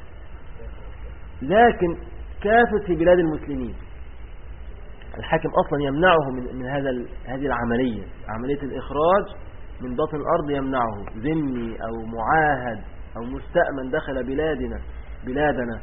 لكن كافر في بلاد المسلمين الحاكم أصلا يمنعه من, من هذا هذه العملية، عملية الإخراج من باطن الأرض يمنعه، ذمي أو معاهد أو مستأمن دخل بلادنا بلادنا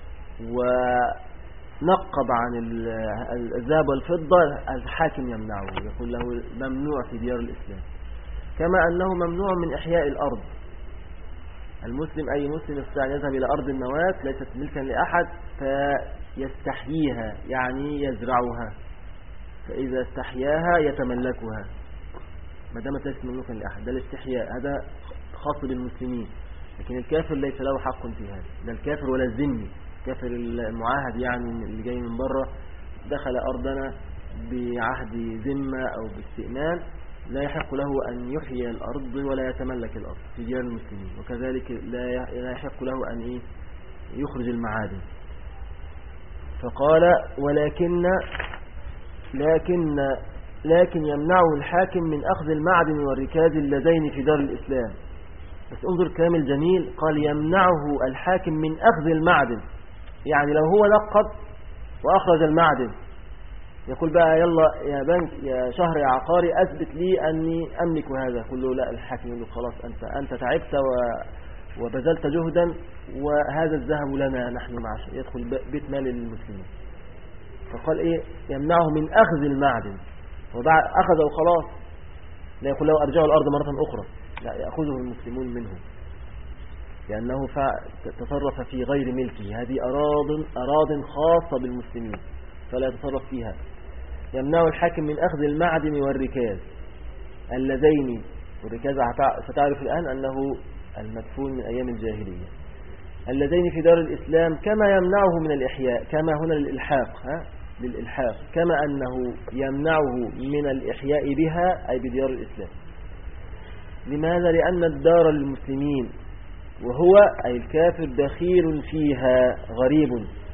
ونقب عن الذهب والفضة، الحاكم يمنعه، يقول له ممنوع في ديار الإسلام. كما أنه ممنوع من إحياء الأرض. المسلم أي مسلم يستطيع أن يذهب إلى أرض النواة ليست ملكا لأحد فيستحييها، يعني يزرعها، فإذا استحياها يتملكها ما دامت ليست مملوكا لأحد. ده الاستحياء، هذا خاص بالمسلمين، لكن الكافر ليس له حق في هذا، لا الكافر ولا الذمي. الكافر المعاهد يعني اللي جاي من بره دخل أرضنا بعهد ذمة أو باستئمان لا يحق له أن يحيي الأرض ولا يتملك الأرض في ديار المسلمين، وكذلك لا يحق له أن إيه يخرج المعادن. فقال ولكن لكن لكن يمنعه الحاكم من أخذ المعدن والركاز اللذين في دار الإسلام. بس انظر الكلام الجميل، قال يمنعه الحاكم من أخذ المعدن، يعني لو هو نقب وأخرج المعدن يقول بقى يلا يا بنك يا شهر يا عقاري أثبت لي أني أملك هذا، يقول له لا، الحاكم يقول له خلاص أنت أنت تعبت وبذلت جهدا وهذا الذهب لنا نحن معشر، يدخل بيت مال للمسلمين. فقال إيه يمنعه من أخذ المعدن، وبعد أخذه وخلاص لا يقول له أرجعه الأرض مرة أخرى، لا يأخذه المسلمون منه لأنه تصرف في غير ملكه. هذه أراض أراض خاصة بالمسلمين فلا يتصرف فيها. يمنع الحاكم من أخذ المعدن والركاز اللذين، والركاز ستعرف الآن أنه المدفون من أيام الجاهلية، اللذين في دار الإسلام، كما يمنعه من الإحياء، كما هنا للإلحاق ها للإلحاق كما أنه يمنعه من الإحياء بها أي بديار الإسلام. لماذا؟ لأن الدار للمسلمين وهو أي الكافر دخيل فيها غريب.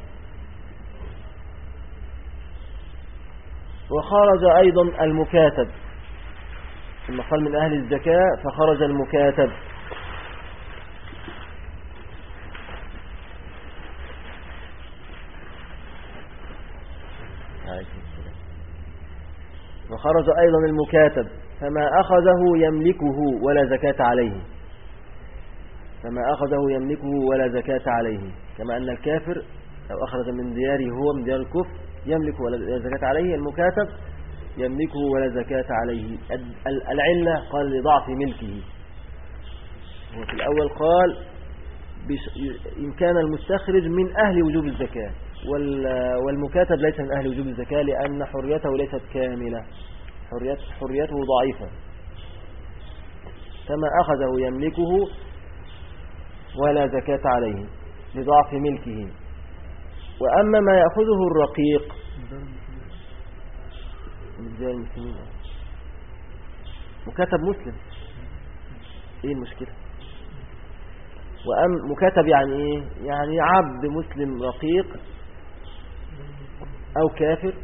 وخرج أيضا المكاتب، ثم قال من أهل الزكاة فخرج المكاتب. وخرج أيضا المكاتب فما أخذه يملكه ولا زكاة عليه، فما أخذه يملكه ولا زكاة عليه، كما أن الكافر لو أخرج من دياره هو من ديار الكفر يملك ولا زكاة عليه، المكاتب يملكه ولا زكاة عليه. العلة قال لضعف ملكه، وفي الأول قال إن كان المستخرج من أهل وجوب الزكاة، والمكاتب ليس من أهل وجوب الزكاة لأن حريته ليست كاملة، حريته ضعيفة. فما أخذه يملكه ولا زكاة عليه لضعف ملكه. وأما ما يأخذه الرقيق من رجال المسلمين مكاتب مسلم، ايه المشكلة؟ وأم مكاتب يعني ايه؟ يعني عبد مسلم رقيق او كافر،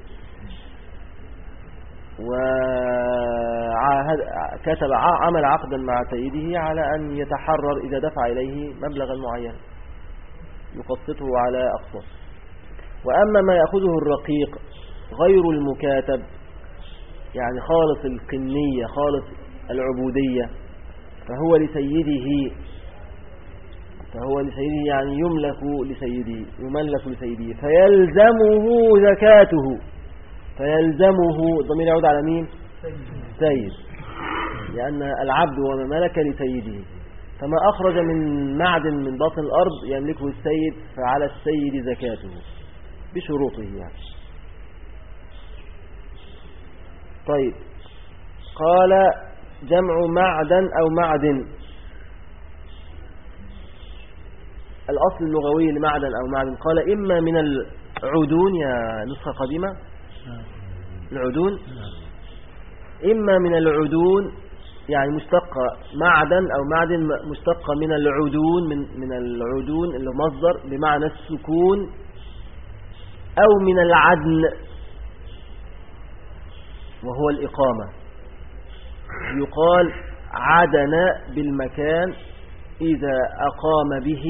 وكتب عمل عقدا مع سيده على أن يتحرر إذا دفع إليه مبلغا معين يقسطه على أقساط. وأما ما يأخذه الرقيق غير المكاتب يعني خالص القنية خالص العبودية فهو لسيده فهو لسيده يعني يملك لسيده يملك لسيده فيلزمه زكاته فيلزمه الضمير يعود على مين؟ سيد، لأن العبد وما ملك لسيده، فما أخرج من معدن من باطن الأرض يملكه السيد فعلى السيد زكاته بشروطه يعني. طيب قال جمع معدن أو معدن. الأصل اللغوي لمعدن أو معدن قال إما من العدون يا نسخة قديمة العدون، إما من العدون يعني مشتقة معدن أو معدن مشتقة من العدون من من العدون اللي مصدر بمعنى السكون، أو من العدن وهو الإقامة. يقال عدن بالمكان إذا أقام به،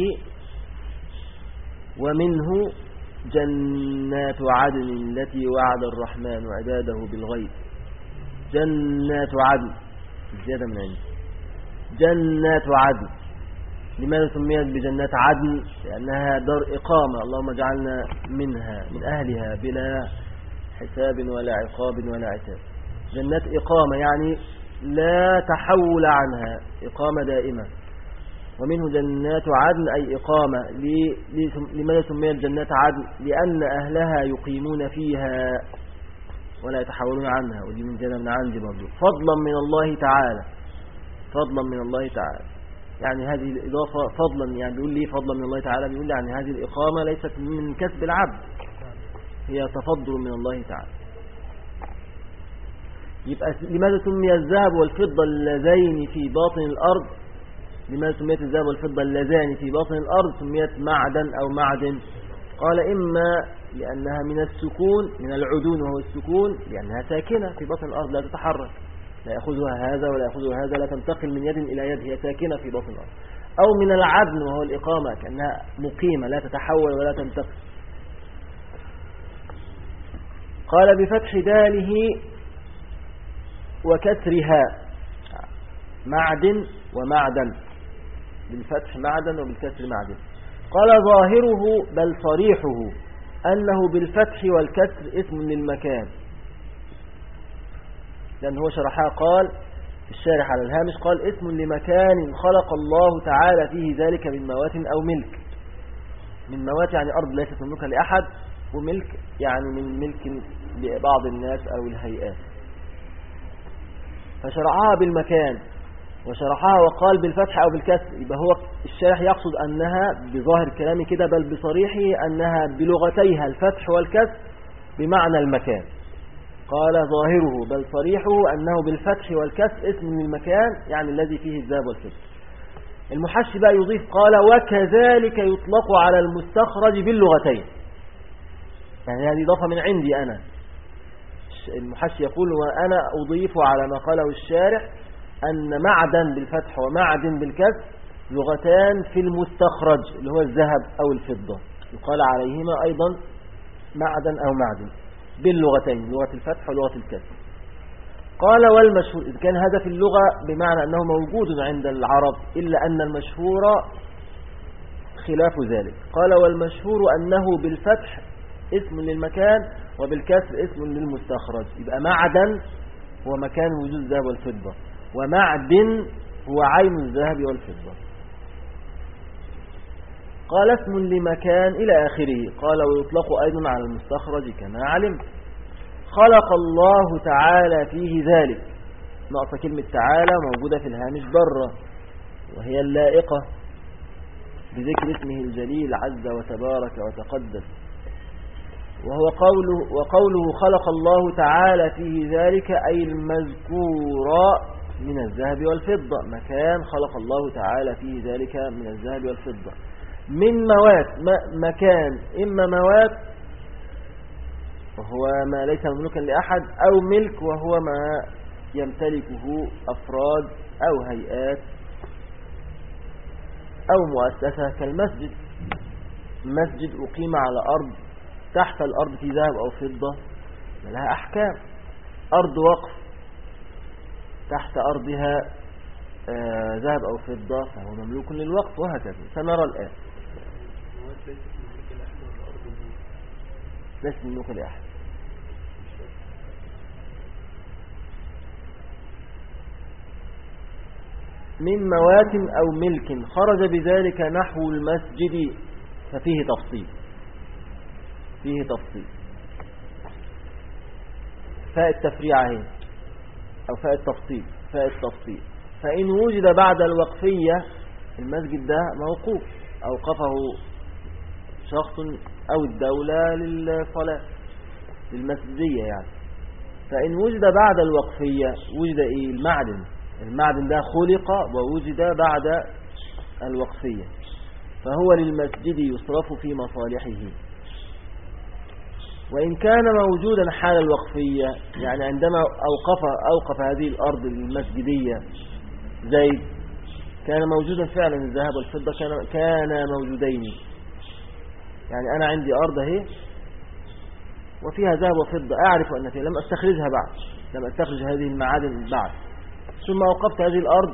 ومنه جنات عدن التي وعد الرحمن عباده بالغيب. جنات عدن زيادة من عندي جنات عدن. لماذا سميت بجنات عدن؟ لأنها دار إقامة، اللهم اجعلنا منها من أهلها بلا حساب ولا عقاب ولا عتاب. جنات إقامة يعني لا تحول عنها، إقامة دائمة. ومنه جنات عدن أي إقامة. لماذا سميت جنات عدن؟ لأن أهلها يقيمون فيها ولا يتحولون عنها، ودي من جنة من عندي برضو فضلا من الله تعالى فضلا من الله تعالى يعني هذه الإضافة فضلا، يعني بيقول لي فضلا من الله تعالى، بيقول لي يعني هذه الإقامة ليست من كسب العبد، هي تفضل من الله تعالى. يبقى لماذا سمي الذهب والفضة اللذين في باطن الأرض؟ لماذا سميت الذهب والفضة اللذان في باطن الأرض سميت معدن أو معدن؟ قال إما لأنها من السكون من العدون وهو السكون، لأنها ساكنة في باطن الأرض لا تتحرك، لا يأخذها هذا ولا يأخذها هذا، لا تنتقل من يد إلى يد، هي ساكنة في باطن الأرض. أو من العدن وهو الإقامة، كأنها مقيمة لا تتحول ولا تنتقل. قال بفتح داله وكسرها معدن ومعدن، بالفتح معدن وبالكسر معدن. قال ظاهره بل صريحه أنه بالفتح والكسر اسم للمكان، لأن هو شرحها قال في الشارح على الهامش قال اسم لمكان خلق الله تعالى فيه ذلك من موات أو ملك. من موات يعني أرض ليست مملوكة لأحد، وملك يعني من ملك لبعض الناس أو الهيئات. فشرحها بالمكان وشرحها وقال بالفتح أو بالكسر، يبقى هو الشارح يقصد أنها بظاهر كلامي كده بل بصريحه أنها بلغتيها الفتح والكسر بمعنى المكان. قال ظاهره بل صريحه أنه بالفتح والكسر اسم للمكان يعني الذي فيه الذهب والفضة. المحشي بقى يضيف قال وكذلك يطلق على المستخرج باللغتين، يعني هذه إضافة من عندي أنا. المحشي يقول وأنا أضيف على ما قاله الشارح أن معدن بالفتح ومعدن بالكسر لغتان في المستخرج اللي هو الذهب أو الفضة، يقال عليهما أيضا معدن أو معدن باللغتين، لغة الفتح ولغة الكسر. قال والمشهور إذ كان هذا في اللغة بمعنى أنه موجود عند العرب، إلا أن المشهور خلاف ذلك. قال والمشهور أنه بالفتح اسم للمكان وبالكسر اسم للمستخرج، يبقى معدن هو مكان وجود الذهب والفضة، ومعدن هو عين الذهب والفضة. قال اسم لمكان إلى آخره. قال ويطلق أيضا على المستخرج كما علم. خلق الله تعالى فيه ذلك، ناقص كلمة تعالى موجودة في الهامش برة وهي اللائقة بذكر اسمه الجليل عز وتبارك وتقدس. وهو قوله, وقوله خلق الله تعالى فيه ذلك أي المذكور من الذهب والفضة، مكان خلق الله تعالى فيه ذلك من الذهب والفضة من موات، مكان إما موات وهو ما ليس مملوكا لأحد، أو ملك وهو ما يمتلكه أفراد أو هيئات أو مؤسسة كالمسجد. مسجد أقيم على أرض، تحت الأرض في ذهب أو فضة لها أحكام. أرض وقف تحت أرضها آه ذهب أو فضة فهو مملوك للوقف، وهكذا سنرى الآن. ليس مملوك لأحد. من موات أو ملك خرج بذلك نحو المسجد ففيه تفصيل، فيه تفصيل فاء التفريع هي أو فاء التفصيل، فاء التفصيل. فإن وجد بعد الوقفية، المسجد ده موقوف أوقفه شخص أو الدولة للصلاة للمسجدية يعني، فإن وجد بعد الوقفية وجد إيه؟ المعدن. المعدن ده خلق ووجد بعد الوقفية فهو للمسجد يصرف في مصالحه. وإن كان موجودا حال الوقفية، يعني عندما أوقف, أوقف هذه الأرض المسجدية زيد، كان موجودا فعلا الذهب والفضة كان, كان موجودين. يعني أنا عندي أرض اهي وفيها ذهب وفضة، أعرف أن فيها، لم أستخرجها بعد، لم أستخرج هذه المعادن بعد، ثم أوقفت هذه الأرض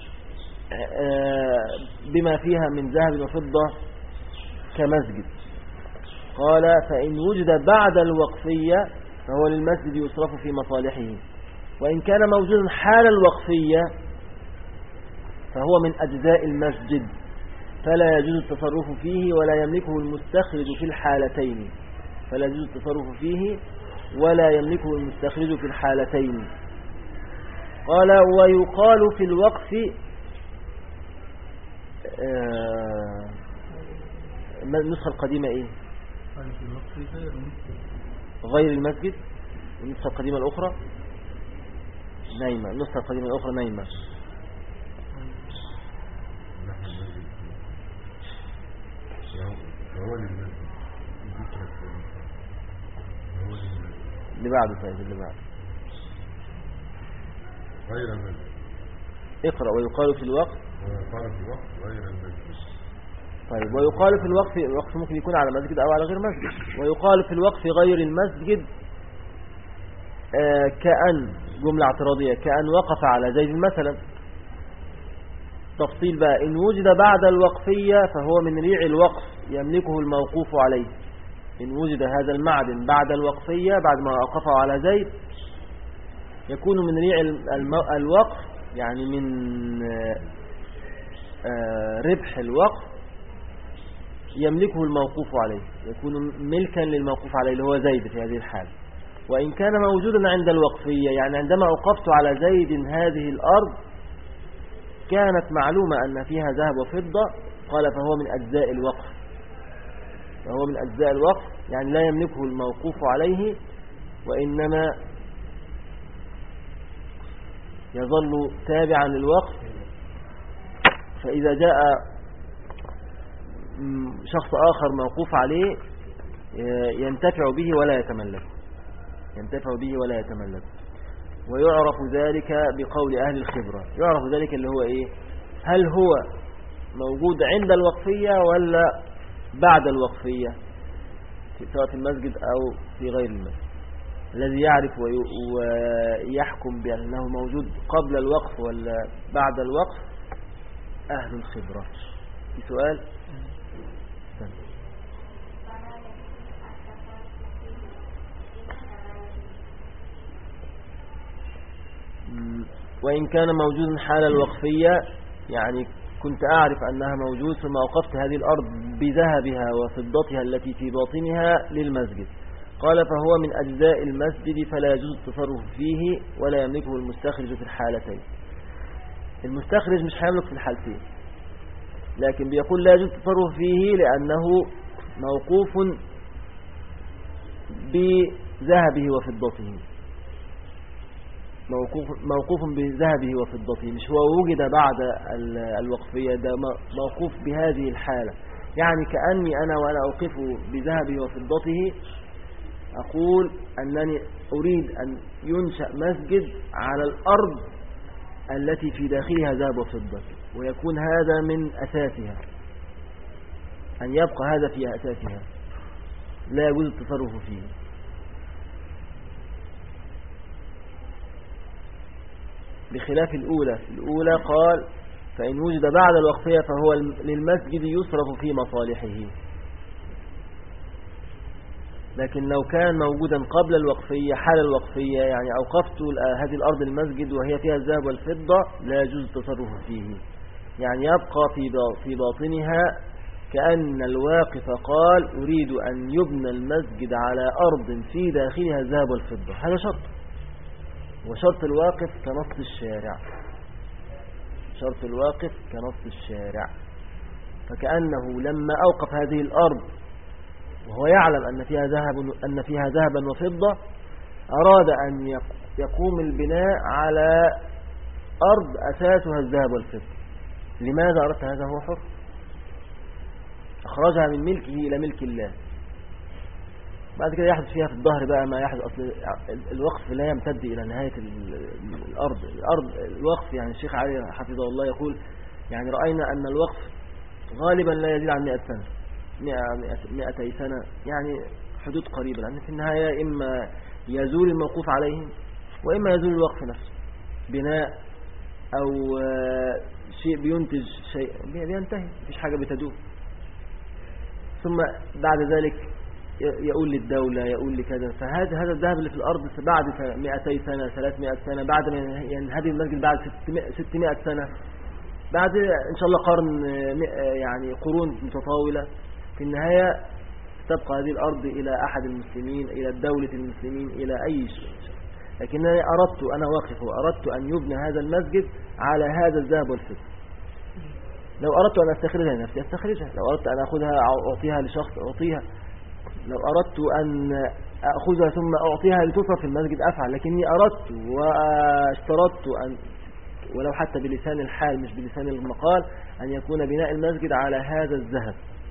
بما فيها من ذهب وفضة كمسجد. قال فإن وجد بعد الوقفية فهو للمسجد يصرف في مصالحه. وإن كان موجودا حال الوقفية فهو من أجزاء المسجد فلا يجوز التصرف فيه ولا يملكه المستخرج في الحالتين، فلا يجوز التصرف فيه ولا يملكه المستخرج في الحالتين. قال ويقال في الوقف آه النسخة القديمة ايه؟ غير المسجد. النسخة القديمة الأخرى نايمة، النسخة القديمة الأخرى نايمة. اللي بعده طيب، اللي بعده غير المسجد. اقرأ ويقال في الوقف، ويقال في الوقف غير المسجد. طيب ويقال في الوقف، الوقف ممكن يكون على مسجد أو على غير مسجد. ويقال في الوقف غير المسجد آه كأن، جملة اعتراضية، كأن وقف على زيد مثلا. تفصيل بقى، إن وجد بعد الوقفية فهو من ريع الوقف يملكه الموقوف عليه. إن وجد هذا المعدن بعد الوقفية بعد ما وقفه على زيد يكون من ريع الوقف، يعني من آه ربح الوقف يملكه الموقوف عليه، يكون ملكا للموقوف عليه اللي هو زيد في هذه الحالة. وإن كان موجودا عند الوقفية، يعني عندما أوقفت على زيد هذه الأرض كانت معلومة أن فيها ذهب وفضة، قال فهو من أجزاء الوقف، فهو من أجزاء الوقف يعني لا يملكه الموقوف عليه، وإنما يظل تابعا للوقف. فإذا جاء شخص آخر موقوف عليه ينتفع به ولا يتملك، ينتفع به ولا يتملك. ويعرف ذلك بقول أهل الخبرة، يعرف ذلك اللي هو إيه؟ هل هو موجود عند الوقفية ولا بعد الوقفية، سواء في المسجد أو في غير المسجد. الذي يعرف ويحكم بأنه موجود قبل الوقف ولا بعد الوقف أهل الخبرة. في سؤال؟ وإن كان موجودا حال الوقفية، يعني كنت أعرف أنها موجود ثم أوقفت هذه الأرض بذهبها وفضتها التي في باطنها للمسجد، قال فهو من أجزاء المسجد فلا يجوز التصرف فيه ولا يملكه المستخرج في الحالتين. المستخرج مش هيملك في الحالتين، لكن بيقول لا يجوز التصرف فيه لأنه موقوف بذهبه وفضته، موقوف, موقوف بذهبه وفضته، مش هو وجد بعد الوقفية، ده موقوف بهذه الحالة. يعني كأني أنا وأنا أوقف بذهبه وفضته أقول أنني أريد أن ينشأ مسجد على الأرض التي في داخلها ذهب وفضة، ويكون هذا من أساسها، أن يبقى هذا في أساسها، لا يجوز التصرف فيه. بخلاف الأولى، الأولى قال فإن وجد بعد الوقفية فهو للمسجد يصرف في مصالحه، لكن لو كان موجودا قبل الوقفية حال الوقفية، يعني أوقفت هذه الأرض المسجد وهي فيها الذهب والفضة، لا يجوز التصرف فيه، يعني يبقى في باطنها كأن الواقف قال أريد أن يبنى المسجد على أرض في داخلها الذهب والفضة، هذا شرط، وشرط الواقف كنص الشارع، شرط الواقف كنص الشارع. فكأنه لما أوقف هذه الأرض وهو يعلم أن فيها ذهب أن فيها ذهبا وفضة، أراد أن يقوم البناء على أرض أساسها الذهب والفضة. لماذا أردت هذا؟ هو حر، أخرجها من ملكه إلى ملك الله. بعد كده يحدث فيها في الظهر بقى ما يحدث. أصل الوقف لا يمتد إلى نهاية الأرض. الأرض الوقف يعني الشيخ علي حفظه الله يقول يعني رأينا أن الوقف غالبا لا يزيد عن مئة سنة، مئتي سنة، يعني حدود قريبة، لأن في النهاية إما يزول الموقوف عليهم وإما يزول الوقف نفسه، بناء أو شيء بينتج شيء بينتهي، مفيش حاجة بتدوم، ثم بعد ذلك يقول للدولة يقول لكذا. فهذا هذا الذهب اللي في الأرض بعد مئتي سنة ثلاثمائة سنة، بعد ما ينهدم المسجد بعد ستمائة سنة، بعد إن شاء الله قرن، يعني قرون متطاولة، في النهاية تبقى هذه الأرض إلى أحد المسلمين، إلى دولة المسلمين، إلى أي شيء. لكنني أردت أنا واقف وأردت أن يبنى هذا المسجد على هذا الذهب والفضة. لو أردت أن أستخرجها لنفسي أستخرجها، لو أردت أن أخذها أعطيها لشخص أعطيها، لو أردت أن أخذها ثم أعطيها لتصرف في المسجد أفعل. لكني أردت واشترطت أن ولو حتى بلسان الحال مش بلسان المقال أن يكون بناء المسجد على هذا الذهب.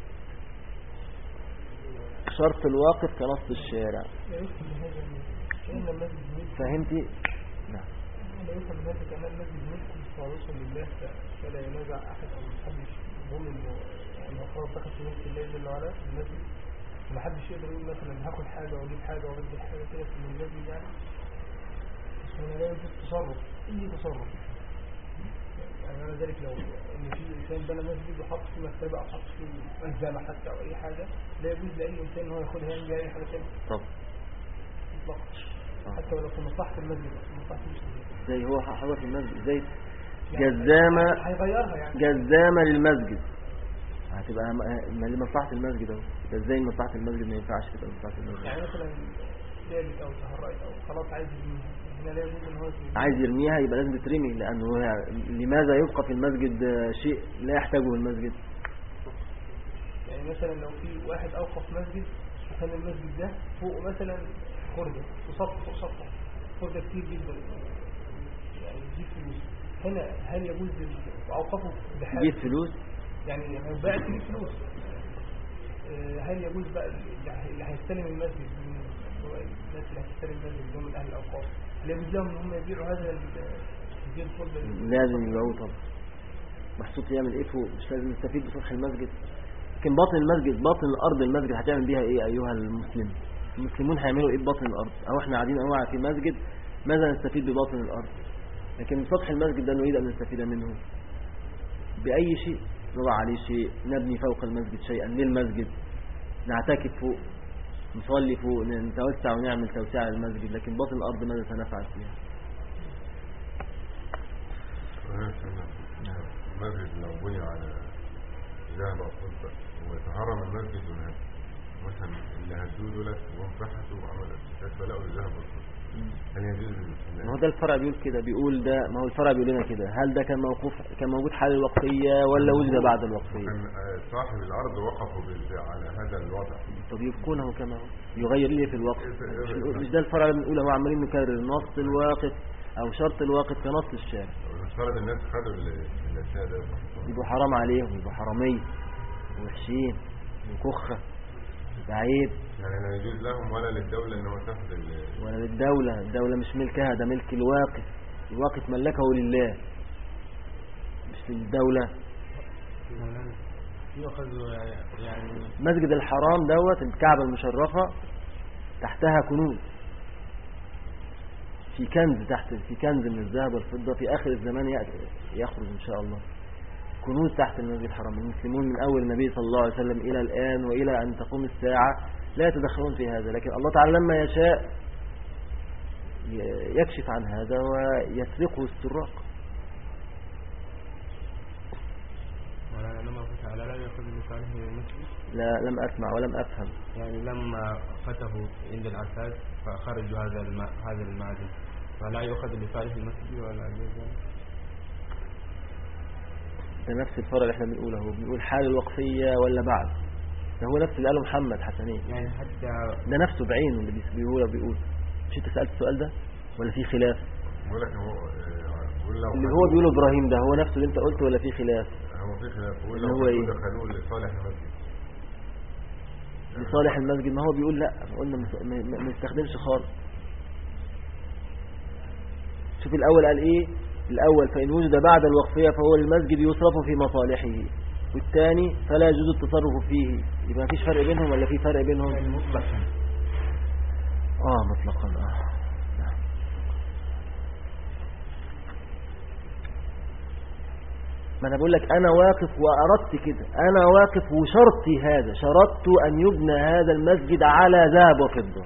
شرط الواقف كنص الشارع. فهمتي؟ نعم. لا يفهم هذا كمان المسجد ملك خالصا لله، فلا ينازع أحد أو محدش يقول إنه يعني خلاص دخل في ملك الله جل وعلا المسجد، ومحدش يقدر يقول مثلا هاخد حاجة وأجيب حاجة وأبدل حاجة كده في المسجد، يعني بس هنا لا يوجد تصرف، أي تصرف. يعني أنا ذلك لو إن في إنسان بنى مسجد وحط فيه مكتبة أو حط فيه ملزمة حتى أو أي حاجة، لا يجوز لأي إنسان إن هو ياخدها يعمل بيها أي حاجة تانية. طب إطلاقا. حتى ولو في مصلحة المسجد، في مصلحة المسجد. زي هو حضر في المسجد زي جزامة، هيغيرها يعني جزامة للمسجد هتبقى لمصلحة المسجد اهو. ازاي لمصلحة المسجد ما ينفعش تبقى لمصلحة المسجد؟ يعني مثلا ثابت او تهرأت او خلاص عايز يرميها، هنا لا يجوز ان هو عايز يرميها، يبقى لازم تترمي، لانه لماذا يبقى في المسجد شيء لا يحتاجه المسجد؟ يعني مثلا لو في واحد اوقف مسجد وكان المسجد ده فوق مثلا خردة وسطح فوق سطح، خردة كتير جدا يعني تجيب فلوس، هنا هل يجوز اوقفه بحاجة تجيب فلوس؟ يعني باعت تجيب فلوس، هل يجوز بقى اللي هيستلم المسجد من الناس اللي هتستلم المسجد من اهل الاوقاف، هل يجوز لهم ان هم يبيعوا هذا الجيل الخردة؟ لازم يبيعوه طبعا. محسوب يعمل ايه فوق؟ مش لازم يستفيد بسطح المسجد. لكن باطن المسجد، باطن الارض المسجد هتعمل بيها ايه ايها المسلم؟ المسلمون هيعملوا ايه بباطن الارض؟ او احنا قاعدين انواع في مسجد، ماذا نستفيد بباطن الارض؟ لكن سطح المسجد ده نريد ان نستفيد منه باي شيء، نضع عليه شيء، نبني فوق المسجد شيئا للمسجد، نعتكف فوق، نصلي فوق، نتوسع ونعمل توسعة للمسجد. لكن باطن الارض ماذا سنفعل فيها؟ المسجد لو بني على ذهب او فضة ويتهرم المسجد ونهب مثلا اللي هدوه دولت وهم بحثوا وعملوا اساسات فلقوا الذهب والفضة، هل يجوز ما هو ده الفرع بيقول كده، بيقول ده، ما هو الفرع بيقول لنا كده، هل ده كان موقوف كان موجود حال الوقفية ولا وجد بعد الوقفية؟ كان صاحب الأرض وقفوا بال- على هذا الوضع. طب يبقونه كما هو يغير ليه في الوقف؟ مش, مش ده الفرع اللي بنقوله، هو عمالين نكرر نص الواقف أو شرط الواقف كنص الشارع. نفترض الناس خدوا ال- الأشياء ده. يبقوا حرام عليهم، يبقوا حرامية وحشين وكخة، يبقى عيب. يعني لا يجوز لهم ولا للدولة إن هو تاخد ال- ولا للدولة، الدولة مش ملكها، ده ملك الواقف، الواقف ملكه لله مش للدولة. يؤخذ يعني مسجد الحرام دوت الكعبة المشرفة تحتها كنوز، في كنز تحت، في كنز من الذهب والفضة في آخر الزمان يأتي يخرج إن شاء الله، كنوز تحت المسجد الحرام. المسلمون من أول النبي صلى الله عليه وسلم إلى الآن وإلى أن تقوم الساعة لا يتدخلون في هذا، لكن الله تعالى لما يشاء يكشف عن هذا ويسرقه السراق. ولا لما فتح على لا يأخذ لصالح المسجد. لا لم أسمع ولم أفهم. يعني لما فتحوا عند العساس فخرجوا هذا الماء هذا المعدن، فلا يؤخذ لصالح المسجد ولا يجوز. ده نفس الفرق اللي احنا بنقوله، هو بنقول حال الوقفية ولا بعد، ده هو نفس اللي قاله محمد حسنين، يعني حتى ده نفسه بعينه اللي بيقوله بيقول. مش انت سألت السؤال ده ولا في خلاف؟ بقول لك هو آه، بقول لو اللي هو بيقوله إبراهيم ده هو نفسه اللي انت قلته ولا في خلاف؟ هو في خلاف، بقول اللي لو هو إيه؟ دخلوه لصالح المسجد. لصالح المسجد، ما هو بيقول لا، قلنا ما- ما ما يستخدمش خالص. شوف الأول قال إيه؟ الأول فإن وجد بعد الوقفية فهو المسجد يصرف في مصالحه، والثاني فلا يجوز التصرف فيه. يبقى مفيش فرق بينهم ولا في فرق بينهم؟ يعني مطلقا. آه مطلقا. آه نعم. ما أنا بقول لك أنا واقف وأردت كده، أنا واقف وشرطي هذا، شرطت أن يبنى هذا المسجد على ذهب وفضة،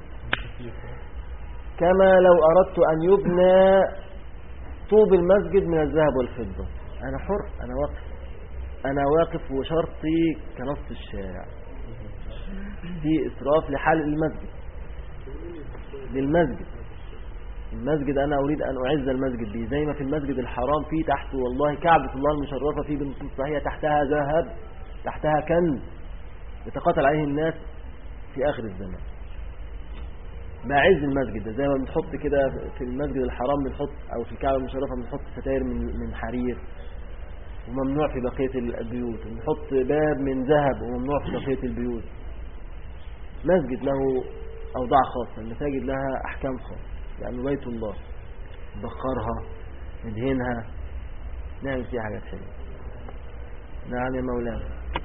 كما لو أردت أن يبنى طوب المسجد من الذهب والفضة. أنا حر، أنا واقف، أنا واقف وشرطي كنص الشارع، في إسراف لحال المسجد للمسجد. المسجد أنا أريد أن أعز المسجد به، زي ما في المسجد الحرام في تحته والله كعبة الله المشرفة في بنت صحية تحتها ذهب، تحتها كنز يتقاتل عليه الناس في آخر الزمان. بعز المسجد ده، زي ما بنحط كده في المسجد الحرام بنحط، أو في الكعبة المشرفة بنحط ستائر من من حرير وممنوع في بقية البيوت، بنحط باب من ذهب وممنوع في بقية البيوت. مسجد له أوضاع خاصة، المساجد لها أحكام خاصة، يعني بيت الله نبخرها ندهنها نعمل فيها حاجات حلوة. نعم يا مولانا.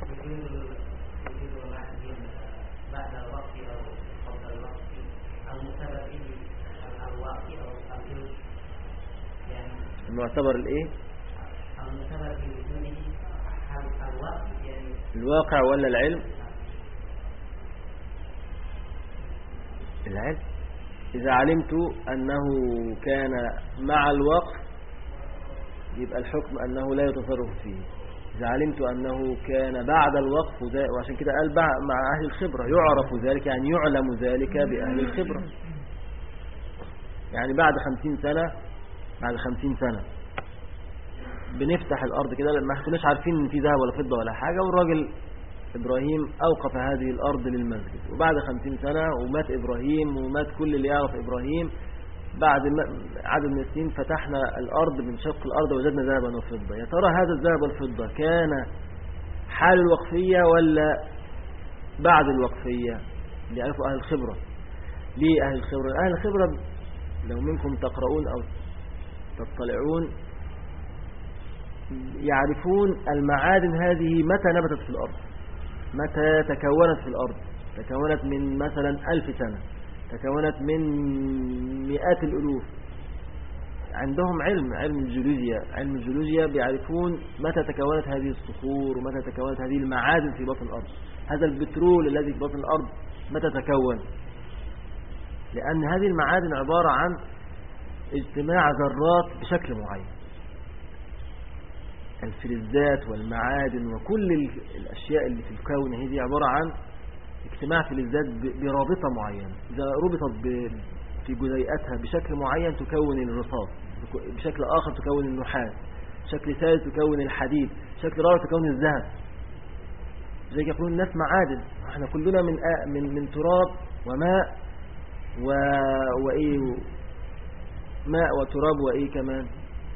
بعد الوقت أو قبل الوقت المعتبر به الوقت أو الجزء، يعني المعتبر الايه؟ المعتبر بوجوده الوقت، يعني الواقع ولا العلم؟ العلم. إذا علمت أنه كان مع الوقف يبقى الحكم أنه لا يتصرف فيه. إذا علمت أنه كان بعد الوقف، وعشان كده قال مع أهل الخبرة، يعرف ذلك يعني يعلم ذلك بأهل الخبرة. يعني بعد خمسين سنة بعد خمسين سنة بنفتح الأرض كده، ما كناش عارفين إن في ذهب ولا فضة ولا حاجة، والراجل إبراهيم أوقف هذه الأرض للمسجد، وبعد خمسين سنة ومات إبراهيم ومات كل اللي يعرف إبراهيم، بعد عدد من السنين فتحنا الأرض، من شق الأرض وجدنا ذهبا وفضة. يا ترى هذا الذهب والفضة كان حال الوقفية ولا بعد الوقفية؟ ليعرفوا أهل الخبرة. ليه أهل الخبرة؟ أهل الخبرة لو منكم تقرؤون أو تطلعون يعرفون المعادن هذه متى نبتت في الأرض، متى تكونت في الأرض. تكونت من مثلا ألف سنة، تكونت من مئات الألوف. عندهم علم علم الجيولوجيا علم الجيولوجيا بيعرفون متى تكونت هذه الصخور ومتى تكونت هذه المعادن في بطن الأرض. هذا البترول الذي في بطن الأرض متى تكون؟ لأن هذه المعادن عبارة عن اجتماع ذرات بشكل معين. الفلزات والمعادن وكل الأشياء اللي في الكون هذه عبارة عن اجتماع فلزات برابطة معينة. إذا ربطت في جزيئاتها بشكل معين تكون الرصاص، بشكل آخر تكون النحاس، بشكل ثالث تكون الحديد، بشكل رابع تكون الذهب. زي يقولون الناس معادن، احنا كلنا من آ... من من تراب وماء و... وإيه ماء وتراب وإيه كمان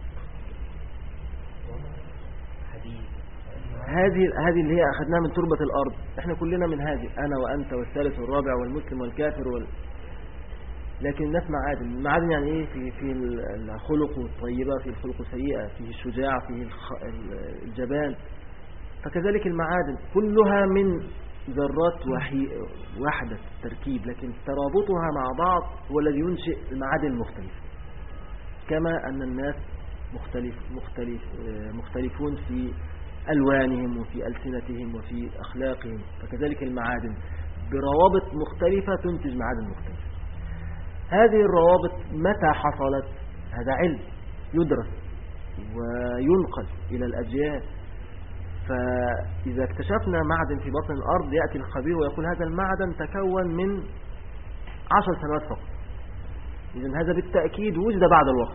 هذه هذه اللي هي أخذناها من تربة الأرض. احنا كلنا من هذه، أنا وأنت والثالث والرابع والمسلم والكافر وال... لكن الناس معادن. المعادن يعني إيه؟ في في الخلق الطيبة، في الخلق السيئة، فيه الشجاع، فيه الخ... الجبان. فكذلك المعادن كلها من ذرات وحي... وحدة تركيب، لكن ترابطها مع بعض هو الذي ينشئ المعادن المختلفة. كما أن الناس مختلف مختلف مختلفون في ألوانهم وفي ألسنتهم وفي أخلاقهم، فكذلك المعادن بروابط مختلفة تنتج معادن مختلفة. هذه الروابط متى حصلت؟ هذا علم يدرس وينقل إلى الأجيال. فإذا اكتشفنا معدن في بطن الأرض يأتي الخبير ويقول هذا المعدن تكون من عشر سنوات فقط، إذن هذا بالتأكيد وجد بعد الوقف.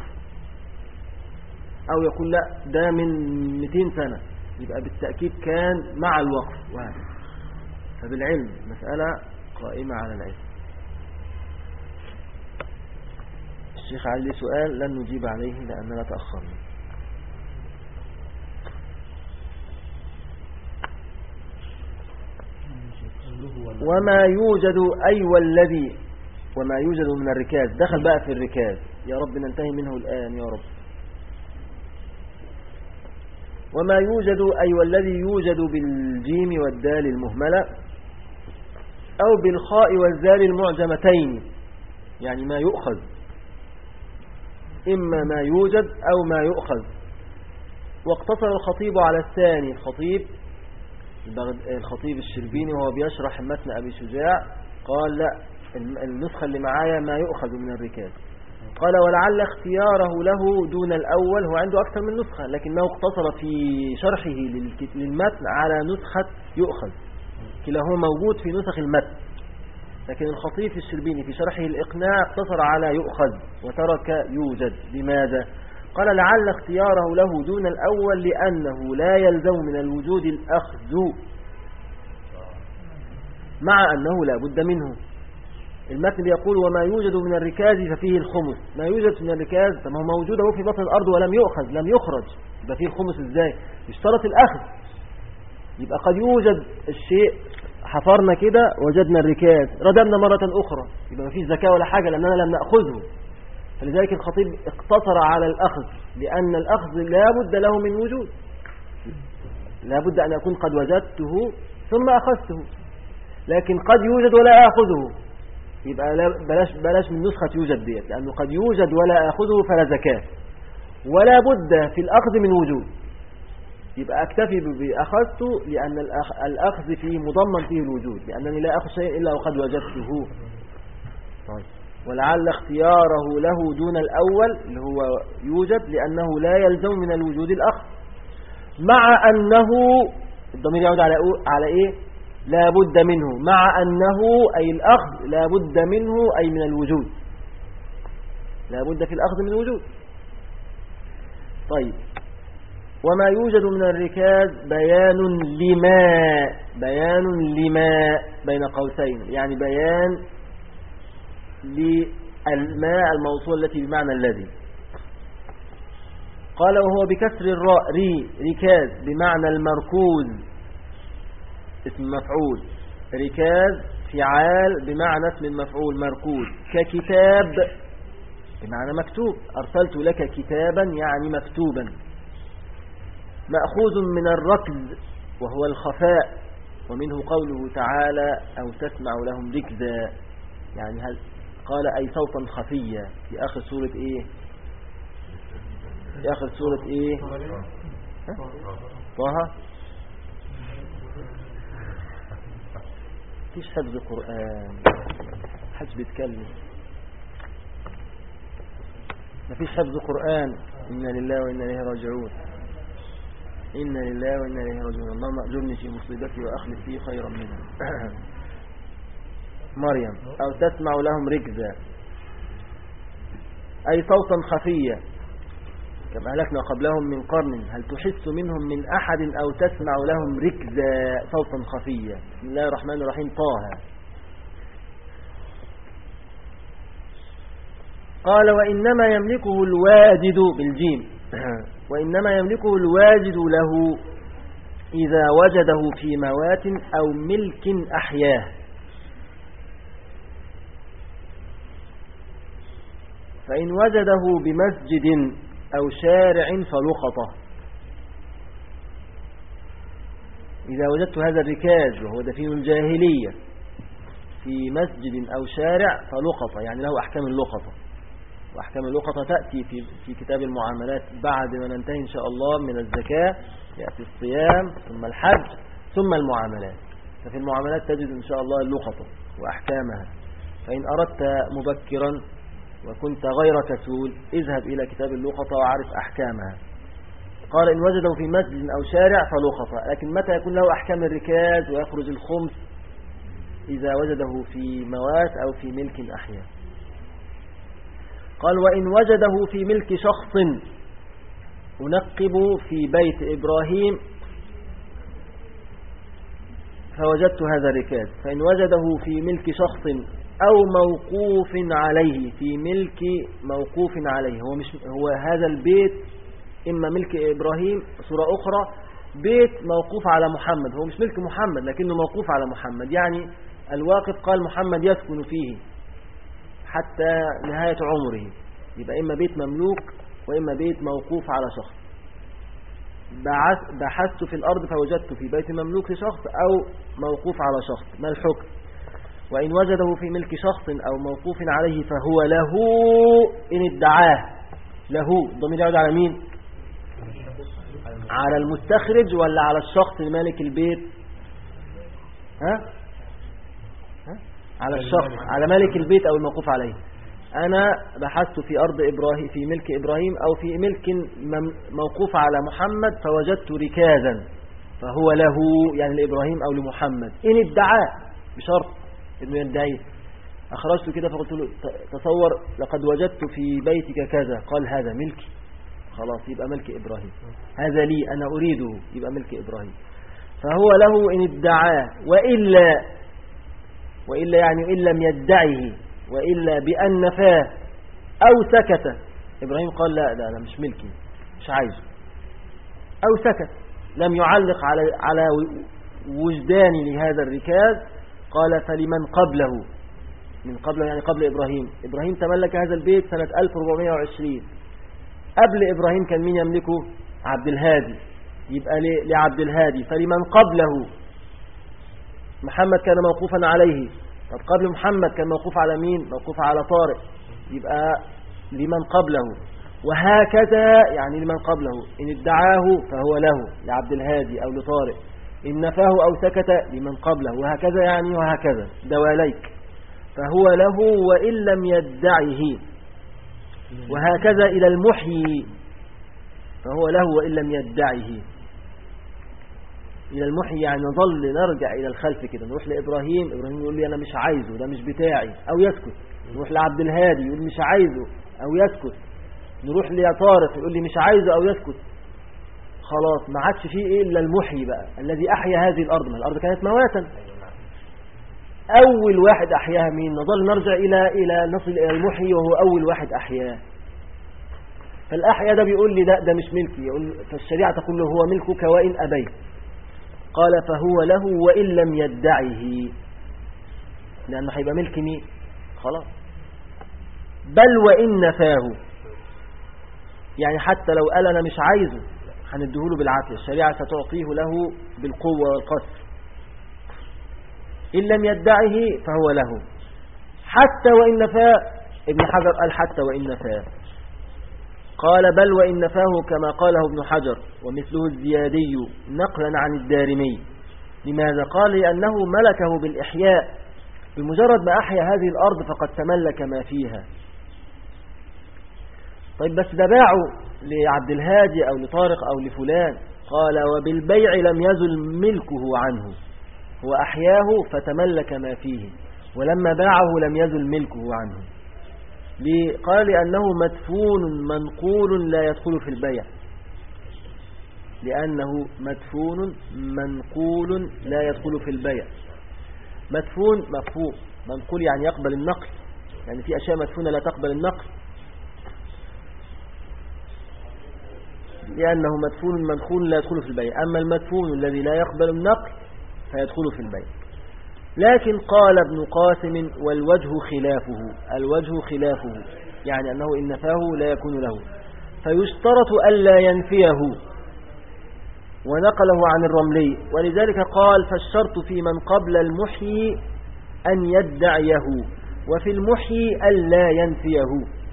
أو يقول لا ده من مئتين سنة، يبقى بالتأكيد كان مع الوقف. وهذا فبالعلم مسألة قائمة على العلم. الشيخ علي سؤال لن نجيب عليه لأننا تأخرنا. وما يوجد أي والذي وما يوجد من الركاز، دخل بقى في الركاز، يا رب ننتهي منه الآن يا رب. وما يوجد أي والذي يوجد بالجيم والدال المهملة أو بالخاء والزال المعجمتين، يعني ما يؤخذ، إما ما يوجد أو ما يؤخذ. واقتصر الخطيب على الثاني. الخطيب الخطيب الشربيني وهو بيشرح متن أبي شجاع قال لا، النسخة اللي معايا ما يؤخذ من الركاز. قال ولعل اختياره له دون الأول، هو عنده أكثر من نسخة لكنه اقتصر في شرحه للمتن على نسخة يؤخذ، كلاهما موجود في نسخ المتن، لكن الخطيب الشربيني في شرحه الإقناع اقتصر على يؤخذ وترك يوجد. لماذا؟ قال لعل اختياره له دون الأول لأنه لا يلزم من الوجود الأخذ مع أنه لا بد منه. المتن بيقول وما يوجد من الركاز ففيه الخمس. ما يوجد من الركاز طب هو موجود هو في بطن الأرض ولم يؤخذ، لم يخرج، يبقى فيه الخمس ازاي؟ يشترط الأخذ. يبقى قد يوجد الشيء، حفرنا كده وجدنا الركاز، ردمنا مرة أخرى، يبقى ما فيش زكاة ولا حاجة لأننا لم نأخذه. فلذلك الخطيب اقتصر على الأخذ، لأن الأخذ لا بد له من وجود، لا بد أن أكون قد وجدته ثم أخذته. لكن قد يوجد ولا أخذه، يبقى بلاش, بلاش من نسخة يوجد ديت، لأنه قد يوجد ولا أخذه فلا زكاة، ولا بد في الأخذ من وجود. يبقى أكتفي بأخذته لأن الأخذ فيه مضمن فيه الوجود، لأنني لا أخذ شيء إلا وقد وجدته. طيب. ولعل اختياره له دون الأول اللي هو يوجد لأنه لا يلزم من الوجود الأخذ، مع أنه الضمير يعود على على إيه؟ لا بد منه، مع أنه أي الأخذ لا بد منه أي من الوجود، لا بد في الأخذ من الوجود. طيب. وما يوجد من الركاز بيان لما بيان لما بين قوسين، يعني بيان للماء الموصول التي بمعنى الذي. قال وهو بكسر الراء ري ركاز بمعنى المركوز اسم مفعول، ركاز فعال بمعنى اسم المفعول مركوز، ككتاب بمعنى مكتوب، أرسلت لك كتابا يعني مكتوبا. مأخوذ من الركز وهو الخفاء، ومنه قوله تعالى أو تسمع لهم ركزا، يعني هل قال أي صوتا خفيا في آخر سورة إيه؟ في آخر سورة إيه؟ طه. فيش حفظ قرآن، حد بيتكلم، مفيش حفظ قرآن. إنا لله وإنا إليه راجعون، إنا لله وإنا إليه راجعون، اللهم أجرني في مصيبتي وأخلف فيه خيرا منها. مريم أو تسمع لهم ركزا، أي صوتا خفيا كما أهلكنا قبلهم من قرن هل تحس منهم من أحد أو تسمع لهم ركزا صوتا خفيا. بسم الله الرحمن الرحيم. طه. قال وإنما يملكه الواجد بالجيم وإنما يملكه الواجد له إذا وجده في موات أو ملك أحياه. فإن وجده بمسجد أو شارع فلقطه. إذا وجدت هذا الركاز وهو دفين الجاهلية في مسجد أو شارع فلقطه، يعني له أحكام اللقطة، وأحكام اللقطة تأتي في في كتاب المعاملات بعد ما ننتهي إن شاء الله من الزكاة. يأتي الصيام ثم الحج ثم المعاملات. ففي المعاملات تجد إن شاء الله اللقطة وأحكامها. فإن أردت مبكرا وكنت غير كسول اذهب إلى كتاب اللقطة وعرف أحكامها. قال إن وجده في مسجد أو شارع فلقطة، لكن متى يكون له أحكام الركاز ويخرج الخمس؟ إذا وجده في موات أو في ملك أحياء. قال وإن وجده في ملك شخص أنقب في بيت إبراهيم فوجدت هذا الركاز. فإن وجده في ملك شخص أو موقوف عليه في ملك موقوف عليه، هو, مش هو هذا البيت إما ملك إبراهيم صورة أخرى بيت موقوف على محمد، هو مش ملك محمد لكنه موقوف على محمد، يعني الواقف قال محمد يسكن فيه حتى نهاية عمره، يبقى إما بيت مملوك وإما بيت موقوف على شخص. بحثت في الأرض فوجدت في بيت مملوك لشخص أو موقوف على شخص، ما الحكم؟ وإن وجده في ملك شخص أو موقوف عليه فهو له إن ادعاه. له الضمير يعود على مين؟ على المستخرج ولا على الشخص مالك البيت؟ ها؟ ها؟ على الشخص، على مالك البيت أو الموقوف عليه. أنا بحثت في أرض إبراهيم في ملك إبراهيم أو في ملك موقوف على محمد فوجدت ركازا فهو له، يعني لإبراهيم أو لمحمد إن ادعاه، بشرط إنه يدعيه. أخرجت كده فقلت له تصور لقد وجدت في بيتك كذا، قال هذا ملكي، خلاص يبقى ملك إبراهيم، هذا لي أنا أريده يبقى ملك إبراهيم. فهو له إن ادعاه، وإلا وإلا يعني إن لم يدعه، وإلا بأن نفاه أو سكت. إبراهيم قال لا لا لا مش ملكي مش عايزه، أو سكت لم يعلق على على وجداني لهذا الركاز. قال فلمن قبله، من قبله يعني قبل إبراهيم. إبراهيم تملك هذا البيت سنة ألف وأربعمائة وعشرين، قبل إبراهيم كان مين يملكه؟ عبد الهادي، يبقى لعبد الهادي. فلمن قبله، محمد كان موقوفا عليه، طب قبل محمد كان موقوف على مين؟ موقوف على طارق، يبقى لمن قبله. وهكذا يعني لمن قبله إن ادعاه فهو له لعبد الهادي أو لطارق، إن نفاه أو سكت لمن قبله، وهكذا يعني وهكذا دواليك. فهو له وإن لم يدعه، وهكذا إلى المحيي فهو له وإن لم يدعه. إلى المحيي يعني نظل نرجع إلى الخلف كده، نروح لإبراهيم، إبراهيم يقول لي أنا مش عايزه ده مش بتاعي أو يسكت، نروح لعبد الهادي يقول مش عايزه أو يسكت، نروح لطارق يقول لي مش عايزه أو يسكت. خلاص ما عادش فيه إلا المحيي بقى الذي أحيا هذه الأرض، ما الأرض كانت مواتا، أول واحد أحياها مين؟ نظل نرجع إلى إلى نصل إلى المحيي وهو أول واحد أحياه. فالأحيا ده بيقول لي ده ده مش ملكي، يقول فالشريعة تقول له هو ملكك وإن أبيت. قال فهو له وإن لم يدعه، لأنه هيبقى ملك مين؟ خلاص. بل وإن نفاه، يعني حتى لو قال أنا مش عايزه هنديهوله بالعافية، الشريعة ستعطيه له بالقوة والقصر. إن لم يدعه فهو له حتى وإن نفاه. ابن حجر قال حتى وإن نفاه، قال بل وإن نفاه كما قاله ابن حجر ومثله الزيادي نقلا عن الدارمي. لماذا؟ قال لأنه ملكه بالإحياء، بمجرد ما أحيا هذه الأرض فقد تملك ما فيها. طيب بس ده باعه لعبد الهادي أو لطارق أو لفلان. قال وبالبيع لم يزل ملكه عنه، هو أحياه فتملك ما فيه، ولما باعه لم يزل ملكه عنه. ليه؟ قال لأنه مدفون منقول لا يدخل في البيع، لأنه مدفون منقول لا يدخل في البيع. مدفون مفهوم، منقول يعني يقبل النقل، يعني في أشياء مدفونة لا تقبل النقل، لأنه مدفون منقول لا يدخل في البيع. أما المدفون الذي لا يقبل النقل فيدخل في البيع. لكن قال ابن قاسم والوجه خلافه، الوجه خلافه يعني أنه إن نفاه لا يكون له، فيشترط ألا ينفيه، ونقله عن الرملي. ولذلك قال فالشرط في من قبل المحيي أن يدعيه، وفي المحيي ألا ينفيه.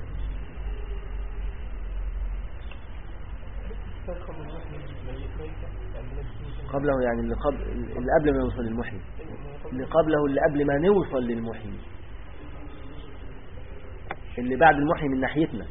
قبله يعني اللي قبل, اللي قبل ما يوصل للمحيي، اللي قبله اللي قبل ما نوصل للمحيي، اللي بعد المحيي من ناحيتنا.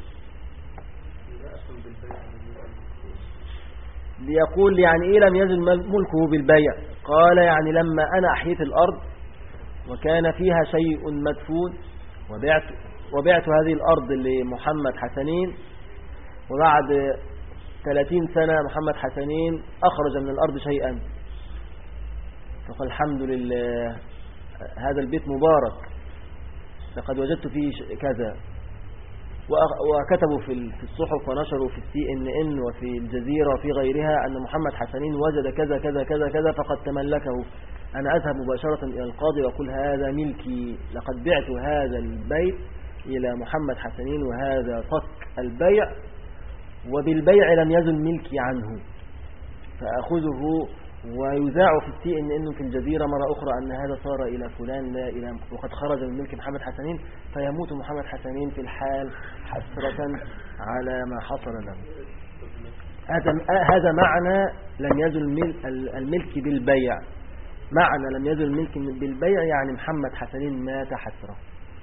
ليقول يعني إيه لم يزل ملكه بالبيع؟ قال يعني لما أنا أحييت الأرض وكان فيها شيء مدفون وبعت, وبعت هذه الأرض لمحمد حسنين، وبعد ثلاثين سنة محمد حسنين أخرج من الأرض شيئا، فقال الحمد لله هذا البيت مبارك لقد وجدت فيه كذا، وكتبوا في الصحف ونشروا في السي ان ان وفي الجزيرة وفي غيرها أن محمد حسنين وجد كذا كذا كذا كذا فقد تملكه. أنا أذهب مباشرة إلى القاضي وأقول هذا ملكي، لقد بعت هذا البيت إلى محمد حسنين وهذا فك البيع، وبالبيع لم يزل ملكي عنه، فأخذه. ويذاع في السي ان ان في الجزيرة مرة أخرى أن هذا صار إلى فلان لا إلى، وقد خرج من ملك محمد حسنين، فيموت محمد حسنين في الحال حسرة على ما حصل له. هذا هذا معنى لم يزل الملك بالبيع، معنى لم يزل الملك بالبيع يعني محمد حسنين مات حسرة.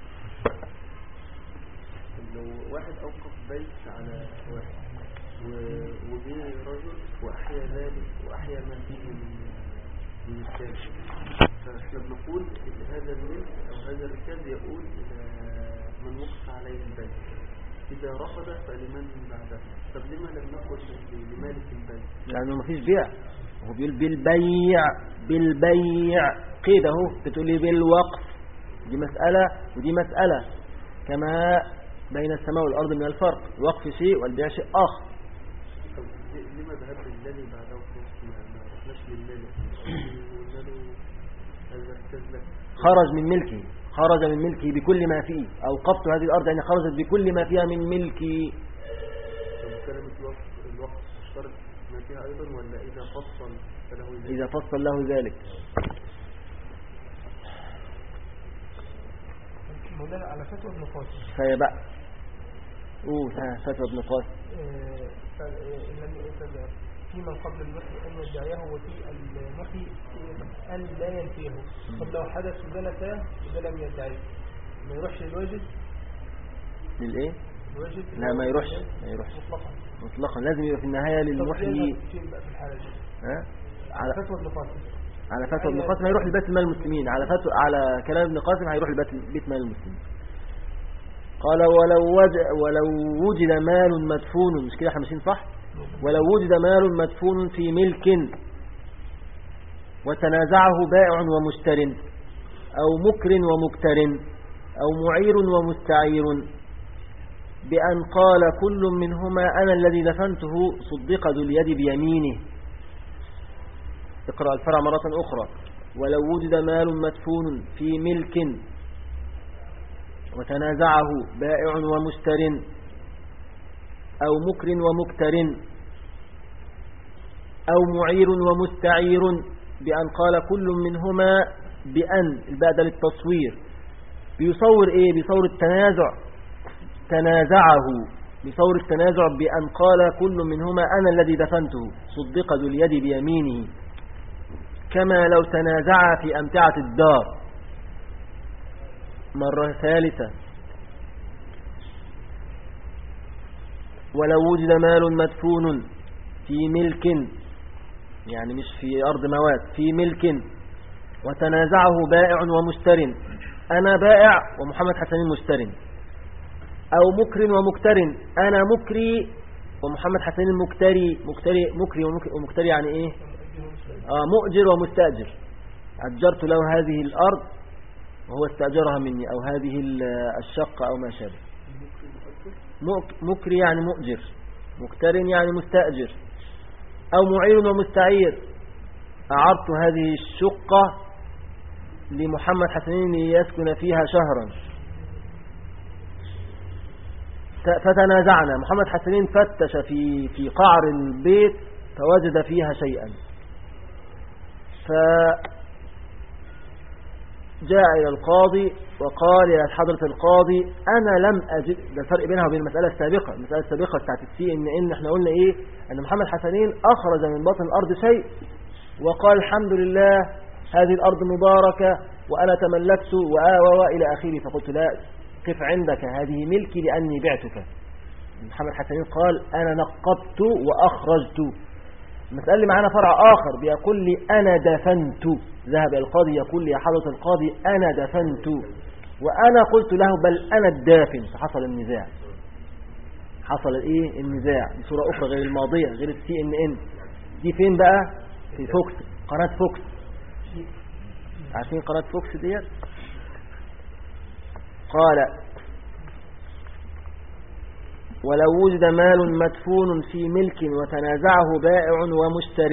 لو واحد أوقف بيت على واحد وجه رجل وأحيا ذلك وأحيا ما فيه من الثاني، فإحنا بنقول إن هذا الملك أو هذا الركاز يقول إلى من وقف عليه البيت، إذا رفض فلمن بعده. طب لما لم نقل لمالك البيت؟ لأنه ما فيش بيع، هو بيقول بالبيع، بالبيع قيده، بتقولي بالوقف، دي مسألة ودي مسألة، كما بين السماء والأرض من الفرق، الوقف شيء والبيع شيء آخر. لما ذهبت الذي بعده ما رحناش للمالك؟ خرج من ملكه، خرج من ملكه بكل ما فيه، أوقفت هذه الأرض يعني خرجت بكل ما فيها من ملكي. طب كلمة الوقف الوقف اشترط ما فيها أيضا ولا إذا فصل فله ذلك؟ إذا فصل له ذلك. مولانا على فتوى ابن قاسم فيبقى قول ها فتوى ابن قاسم في من قبل المحي أن يدعيه وفي المحي أن لا ينفيه. طب لو حدث جلسة وده لم يدعيه ما يروحش للواجب؟ للإيه؟ الواجب لا ما يروحش، ما يروحش مطلقا مطلقا، لازم يبقى في النهاية للمحيي. فين بقى في الحالة دي؟ ها؟ على فتوى ابن قاسم، على فتوى ابن قاسم هيروح لبيت مال المسلمين، على فتوى على كلام ابن قاسم هيروح لبيت بيت مال المسلمين. قال ولو وجد ولو وجد مال مدفون، مش كده احنا ماشيين صح؟ ولو وجد مال مدفون في ملك وتنازعه بائع ومشتر أو مكر ومكتر أو معير ومستعير بأن قال كل منهما أنا الذي دفنته صدق ذو اليد بيمينه. اقرأ الفرع مرة أخرى. ولو وجد مال مدفون في ملك وتنازعه بائع ومشتر أو مكر ومكتر أو معير ومستعير بأن قال كل منهما بأن الباء للتصوير، بيصور إيه؟ بيصور التنازع، تنازعه بصور التنازع بأن قال كل منهما أنا الذي دفنته صدق ذو اليد بيمينه، كما لو تنازع في أمتعة الدار. مرة ثالثة. ولو وجد مال مدفون في ملك، يعني مش في أرض موات، في ملك وتنازعه بائع ومشتر، أنا بائع ومحمد حسنين مشتر، أو مكر ومكتر. أنا مكري ومحمد حسنين مكتري. مكتري مكري ومكتري يعني إيه؟ آه مؤجر ومستأجر. أجرت له هذه الأرض وهو استأجرها مني، أو هذه الشقة أو ما شابه. مكري يعني مؤجر، مكتر يعني مستأجر. أو معير ومستعير، أعرت هذه الشقة لمحمد حسنين ليسكن فيها شهرا، فتنازعنا. محمد حسنين فتش في في قعر البيت فوجد فيها شيئا، فجاء إلى القاضي وقال يا حضرة القاضي أنا لم أجد. ده الفرق بينها وبين المسألة السابقة. المسألة السابقة بتاعت السي إن إن احنا قلنا إيه؟ أن محمد حسنين أخرج من باطن الأرض شيء وقال الحمد لله هذه الأرض مباركة وأنا تملكت وآوى إلى آخره. فقلت لا، قف عندك، هذه ملكي لأني بعتك. محمد حسنين قال أنا نقبت وأخرجت. المسألة اللي معنا فرع آخر بيقول لي أنا دفنت. ذهب القاضي يقول لي يا حضرة القاضي أنا دفنت، وأنا قلت له بل أنا الدافن. فحصل النزاع. حصل إيه النزاع بصورة أخرى غير الماضية، غير السي إن إن. دي فين بقى؟ في فوكس، قناة فوكس. عارفين قناة فوكس ديت؟ قال ولو وجد مال مدفون في ملك وتنازعه بائع ومشتر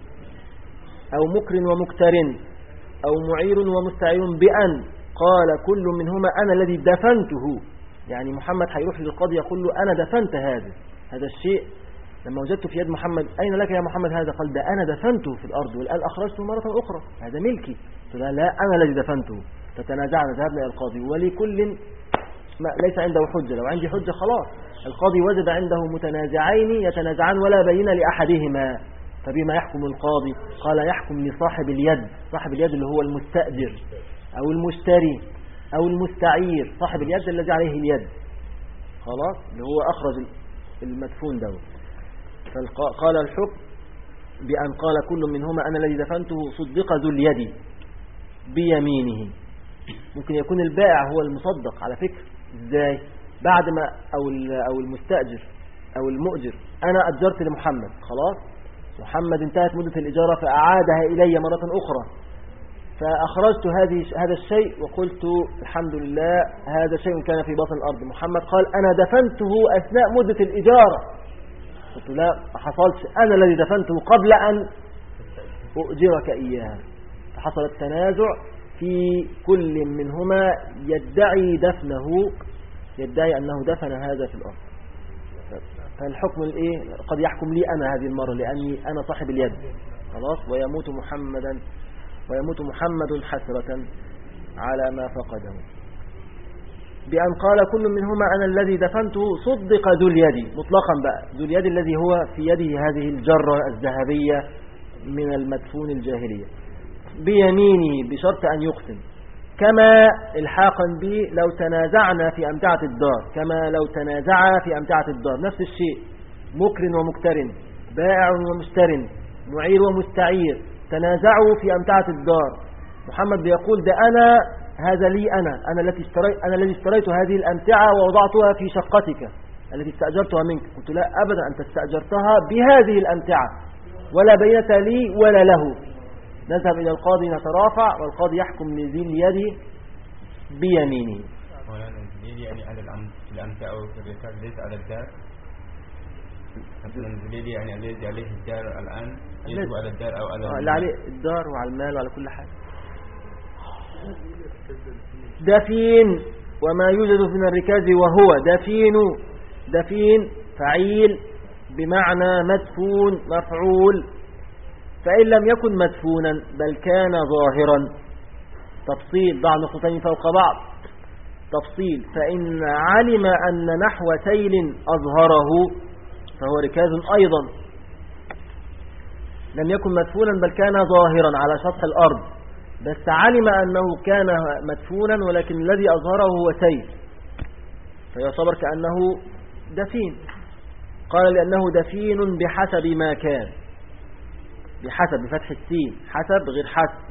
أو مكر ومكتر أو معير ومستعير بأن قال كل منهما أنا الذي دفنته. يعني محمد هيروح للقاضي يقول له أنا دفنت هذا هذا الشيء لما وجدته في يد محمد. أين لك يا محمد هذا؟ قال ده أنا دفنته في الأرض والآن أخرجته مرة أخرى، هذا ملكي. قلت لا, لا أنا الذي دفنته. فتنازعنا، ذهبنا إلى القاضي ولكل ما ليس عنده حجة. لو عندي حجة خلاص. القاضي وجد عنده متنازعين يتنازعان ولا بين لأحدهما، فبما يحكم القاضي؟ قال يحكم لصاحب اليد. صاحب اليد اللي هو المستأجر أو المشتري أو المستعير، صاحب اليد الذي عليه اليد خلاص، اللي هو أخرج المدفون ده. فقال الحكم بأن قال كل منهما أنا الذي دفنته صدق ذو اليد بيمينه. ممكن يكون البائع هو المصدق على فكرة. ازاي؟ بعد ما أو أو المستأجر أو المؤجر أنا أجرت لمحمد خلاص، محمد انتهت مدة الإجارة فأعادها إلي مرة أخرى، فأخرجت هذه هذا الشيء وقلت الحمد لله هذا شيء كان في باطن الأرض. محمد قال أنا دفنته أثناء مدة الإجارة. قلت لا، ما حصلش، أنا الذي دفنته قبل أن أؤجرك إياها. فحصل التنازع في كل منهما يدعي دفنه، يدعي أنه دفن هذا في الأرض. فالحكم الإيه؟ قد يحكم لي أنا هذه المرة لأني أنا صاحب اليد خلاص. ويموت محمدا ويموت محمد حسرة على ما فقده بأن قال كل منهما أنا الذي دفنته صدق ذو اليد مطلقا بقى. ذو اليد الذي هو في يده هذه الجرة الذهبية من المدفون الجاهلية بيمينه بشرط أن يقسم. كما الحاقا به لو تنازعنا في أمتعة الدار، كما لو تنازعا في أمتعة الدار، نفس الشيء. مكر ومكتر، بائع ومشتر، معير ومستعير، تنازعوا في أمتعة الدار. محمد بيقول ده أنا هذا لي أنا أنا التي اشتريت أنا الذي اشتريت هذه الأمتعة ووضعتها في شقتك التي استأجرتها منك. قلت لا أبدا، أنت استأجرتها بهذه الأمتعة ولا بينة لي ولا له. نذهب إلى القاضي نترافع والقاضي يحكم لذي اليد بيمينه. يعني على الأمتعة أو في الركاب ليس على الدار. مثلا يعني الذي عليه الدار الآن يجب على الدار أو على اللي عليه الدار وعلى المال وعلى كل حاجة. دفين وما يوجد من الركاز وهو دفين. دفين فعيل بمعنى مدفون مفعول. فإن لم يكن مدفونا بل كان ظاهرا. تفصيل، ضع نقطتين فوق بعض. تفصيل: فإن علم أن نحو سيل أظهره فهو ركاز أيضا. لم يكن مدفونا بل كان ظاهرا على سطح الأرض، بس علم أنه كان مدفونا ولكن الذي أظهره هو سيل، فيعتبر كأنه دفين. قال لأنه دفين بحسب ما كان، بحسب بفتح السين، حسب غير حسب،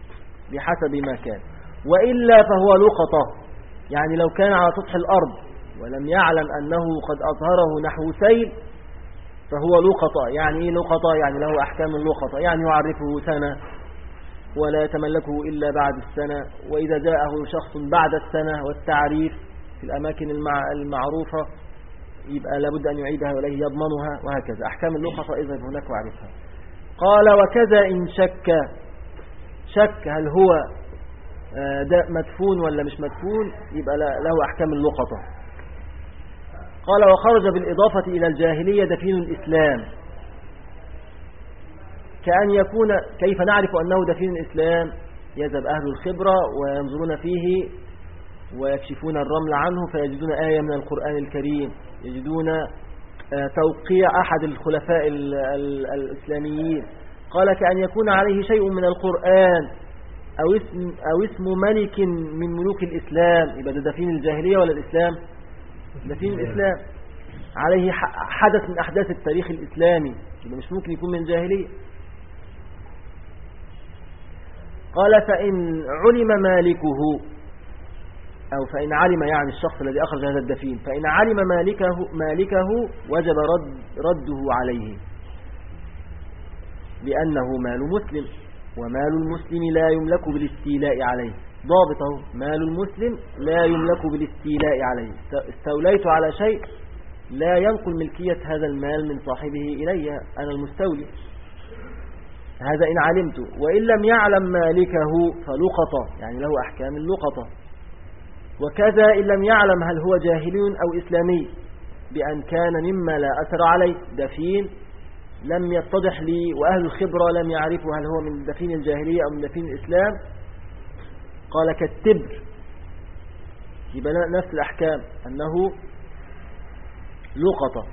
بحسب ما كان. وإلا فهو لقطة، يعني لو كان على سطح الأرض ولم يعلم أنه قد أظهره نحو سيل فهو لقطة. يعني إيه لقطة؟ يعني له أحكام اللقطة، يعني يعرفه سنة ولا يتملكه إلا بعد السنة، وإذا جاءه شخص بعد السنة والتعريف في الأماكن المعروفة يبقى لابد أن يعيدها وإليه يضمنها، وهكذا أحكام اللقطة إذا هناك وعرفها. قال وكذا إن شك شك هل هو ده مدفون ولا مش مدفون يبقى له أحكام اللقطة. قال وخرج بالإضافة إلى الجاهلية دفين الإسلام، كأن يكون كيف نعرف أنه دفين الإسلام؟ يذهب أهل الخبرة وينظرون فيه ويكشفون الرمل عنه فيجدون آية من القرآن الكريم، يجدون توقيع أحد الخلفاء الإسلاميين. قال كأن يكون عليه شيء من القرآن أو اسم, أو اسم ملك من ملوك الإسلام، يبقى ده دفين الجاهلية ولا الإسلام؟ دفين الإسلام. عليه حدث من أحداث التاريخ الإسلامي، يبقى مش ممكن يكون من الجاهلية. قال فإن علم مالكه أو فإن علم يعني الشخص الذي أخرج هذا الدفين، فإن علم مالكه, مالكه وجب رد رده عليه لأنه مال مسلم، ومال المسلم لا يملك بالاستيلاء عليه. ضابطه مال المسلم لا يملك بالاستيلاء عليه، استوليت على شيء لا ينقل ملكية هذا المال من صاحبه إلي، أنا المستولي. هذا إن علمت. وإن لم يعلم مالكه فلقطة، يعني له أحكام اللقطة. وكذا إن لم يعلم هل هو جاهلي أو إسلامي، بأن كان مما لا أثر عليه، دفين لم يتضح لي وأهل الخبرة لم يعرفوا هل هو من دفين الجاهلية أو من دفين الإسلام. قال كالتبر، يبقى نفس الأحكام أنه لقطة،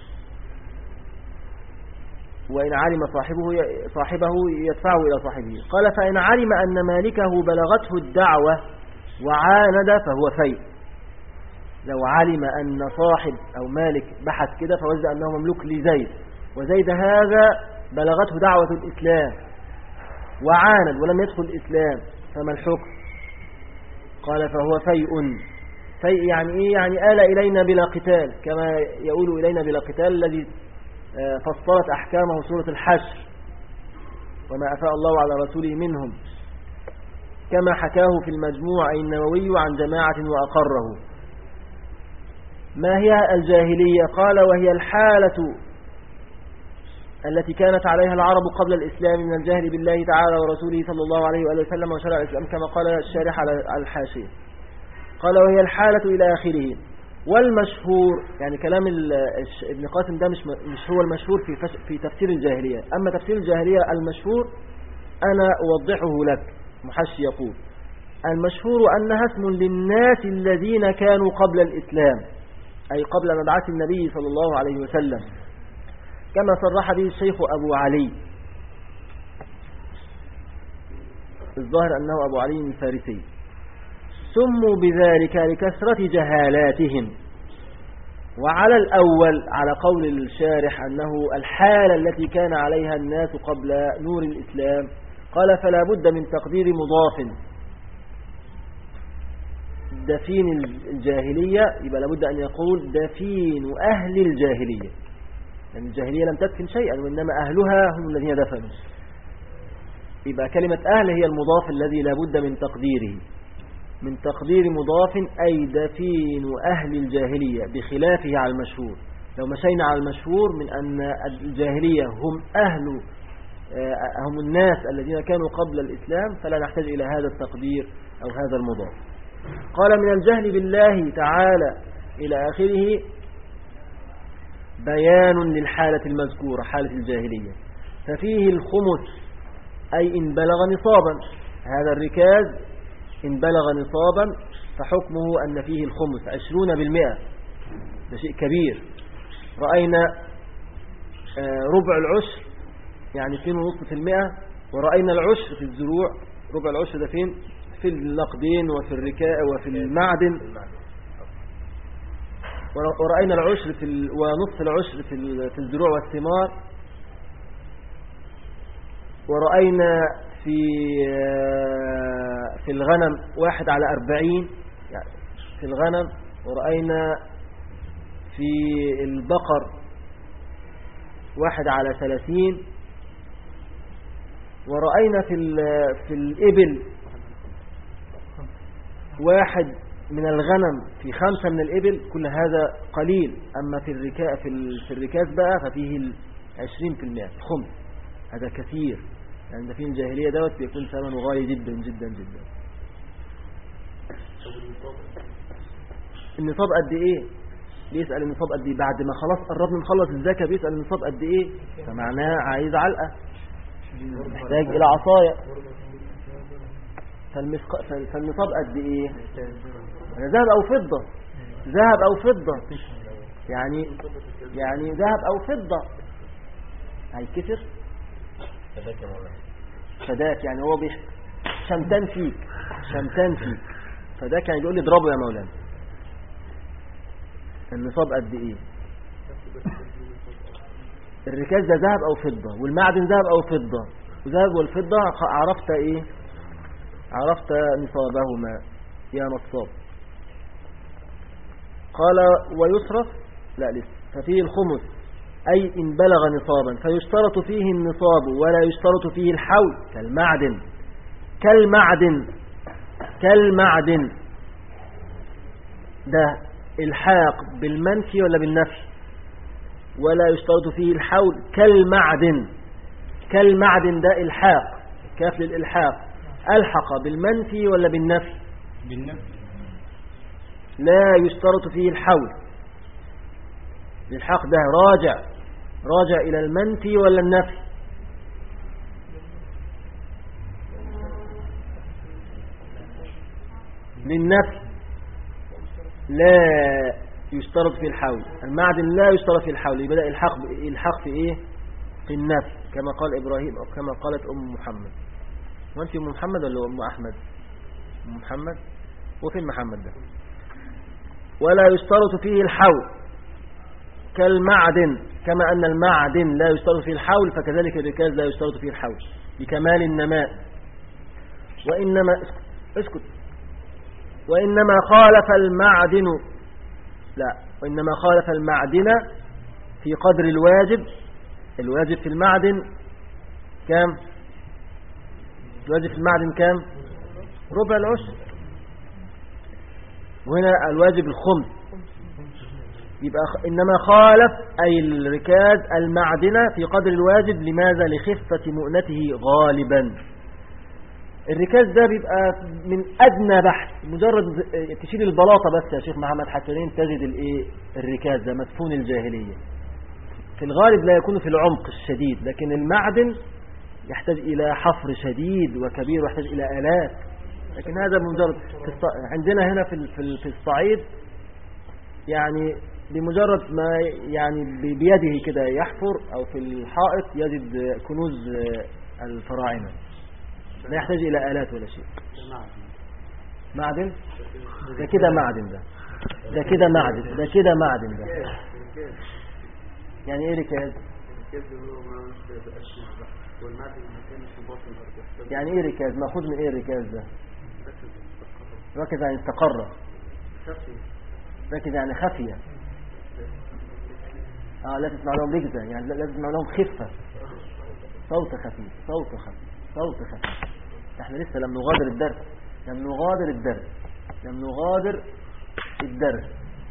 وإن علم صاحبه صاحبه يدفعه إلى صاحبه. قال فإن علم أن مالكه بلغته الدعوة وعاند فهو فيء. لو علم أن صاحب أو مالك بحث كده فوجد أنه مملوك لزيد، وزيد هذا بلغته دعوة الإسلام وعاند ولم يدخل الإسلام، فما الحكم؟ قال فهو فيء. فيء يعني إيه؟ يعني آل إلينا بلا قتال، كما يقول إلينا بلا قتال الذي فصلت أحكامه سورة الحشر وما أفاء الله على رسوله منهم، كما حكاه في المجموع النووي عن جماعة وأقره. ما هي الجاهلية؟ قال وهي الحالة التي كانت عليها العرب قبل الإسلام من الجهل بالله تعالى ورسوله صلى الله عليه وآله وسلم وشرع الإسلام، كما قال الشارح على الحاشية. قال وهي الحالة إلى آخره. والمشهور يعني كلام ابن قاسم ده مش مش هو المشهور في في تفسير الجاهلية، أما تفسير الجاهلية المشهور أنا أوضحه لك. محشي يقول المشهور أنها اسم للناس الذين كانوا قبل الإسلام، أي قبل مبعث النبي صلى الله عليه وسلم، كما صرح به الشيخ أبو علي، الظاهر أنه أبو علي الفارسي. سموا بذلك لكثرة جهالاتهم. وعلى الأول على قول الشارح أنه الحالة التي كان عليها الناس قبل نور الإسلام، قال فلا بد من تقدير مضاف. دفين الجاهلية يبقى لابد أن يقول دفين أهل الجاهلية، لأن الجاهلية لم تدفن شيئا وإنما أهلها هم الذين دفنوا. يبقى كلمة أهل هي المضاف الذي لابد من تقديره، من تقدير مضاف، أي دفين أهل الجاهلية، بخلافه على المشهور. لو مشينا على المشهور من أن الجاهلية هم أهل هم الناس الذين كانوا قبل الإسلام، فلا نحتاج إلى هذا التقدير أو هذا المضاف. قال من الجهل بالله تعالى إلى آخره بيان للحالة المذكورة، حالة الجاهلية. ففيه الخمس، أي إن بلغ نصابا، هذا الركاز إن بلغ نصابا فحكمه أن فيه الخمس عشرون بالمئة، ده شيء كبير. رأينا ربع العشر يعني اثنين ونصف في المئة، ورأينا العشر في الزروع. ربع العشر ده فين؟ في النقدين وفي الركاء وفي المعدن. ورأينا العشر في ال... ونصف العشر في في الزروع والثمار. ورأينا في في الغنم واحد على أربعين يعني في الغنم. ورأينا في البقر واحد على ثلاثين، ورأينا في في الإبل واحد من الغنم في خمسة من الإبل، كل هذا قليل. أما في الركاز في الركاز بقى ففيه عشرين في المئة خمس، هذا كثير. يعني ده في الجاهلية دوت بيكون ثمنه غالي جدا جدا جدا. النصاب قد ايه؟ بيسأل النصاب قد ايه بعد ما خلاص قربنا نخلص الزكاة، بيسأل النصاب قد ايه، فمعناه عايز علقة، محتاج الى عصاية. فالمسق... فالنصاب قد ايه؟ ذهب او فضة، ذهب او فضة، يعني يعني ذهب او فضة هيكسر فداك يا مولانا. فداك يعني هو بيش شمتان فيك، شمتان فيك. فداك يعني بيقول لي اضربه يا مولانا. النصاب قد ايه؟ الركاز ده ذهب او فضة، والمعدن ذهب او فضة، وذهب والفضة عرفت ايه؟ عرفت نصابهما يا نصاب. قال ويصرف لا لسه. ففيه الخمس أي إن بلغ نصابا، فيشترط فيه النصاب ولا يشترط فيه الحول كالمعدن. كالمعدن كالمعدن ده الحاق بالمنفي ولا بالنفي؟ ولا يشترط فيه الحول كالمعدن. كالمعدن ده الحاق، كاف للإلحاق، ألحق بالمنفي ولا بالنفي؟ بالنفي. لا يشترط فيه الحول. الحق ده راجع راجع إلى المنفي ولا النفي؟ للنفي. لا يشترط في الحول. المعدن لا يشترط في الحول، يبدأ الحق الحق في إيه؟ في النفي، كما قال إبراهيم أو كما قالت أم محمد. وأنت أم محمد ولا أم أحمد؟ أم محمد. وفين محمد ده؟ ولا يشترط فيه الحول كالمعدن، كما أن المعدن لا يشترط فيه الحول فكذلك الركاز لا يشترط فيه الحول بكمال النماء. وإنما اسكت وإنما خالف المعدن لا وإنما خالف المعدن في قدر الواجب. الواجب في المعدن كام؟ الواجب في المعدن كام؟ ربع العشر، وهنا الواجب الخمس. يبقى إنما خالف أي الركاز المعدنة في قدر الواجب. لماذا؟ لخفة مؤنته غالبا. الركاز ده بيبقى من أدنى بحث، مجرد تشيل البلاطة بس يا شيخ محمد حسنين تجد الإيه الركاز ده مدفون الجاهلية. في الغالب لا يكون في العمق الشديد، لكن المعدن يحتاج إلى حفر شديد وكبير ويحتاج إلى آلات. لكن هذا مجرد عندنا هنا في في الصعيد يعني بمجرد ما يعني بيده كده يحفر أو في الحائط يجد كنوز الفراعنة، لا يحتاج إلى آلات ولا شيء. معدن ده كده معدن ده ده كده معدن ده كده معدن ده يعني ايه ركاز؟ يعني ايه ركاز؟ ماخوذ من ايه الركاز ده؟ ركز يعني استقر، ركز يعني خفية. اه لا تسمع لهم ركزة، يعني لا تسمع لهم خفة، صوت خفيف صوت خفيف صوت خفيف. احنا لسه لم نغادر الدرس لم نغادر الدرس لم نغادر الدرس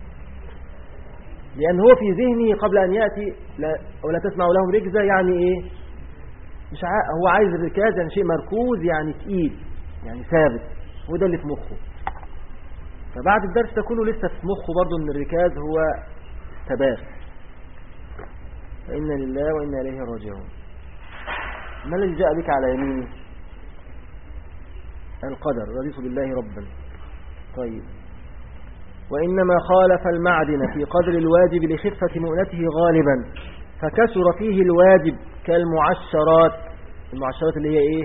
لأن هو في ذهني قبل أن يأتي لا ولا تسمع لهم ركزة يعني إيه؟ مش ع... هو عايز الركاز يعني شيء مركوز، يعني تقيل، يعني ثابت، هو ده اللي في مخه. فبعد الدرس تكونه لسه في مخه برضو أن الركاز هو ثبات. فإنا لله وإنا إليه راجعون. ما الذي جاء بك على يميني؟ القدر، رضيت بالله ربا. طيب وإنما خالف المعدن في قدر الواجب لخفة مؤنته غالبا، فكسر فيه الواجب كالمعشرات. المعشرات اللي هي ايه؟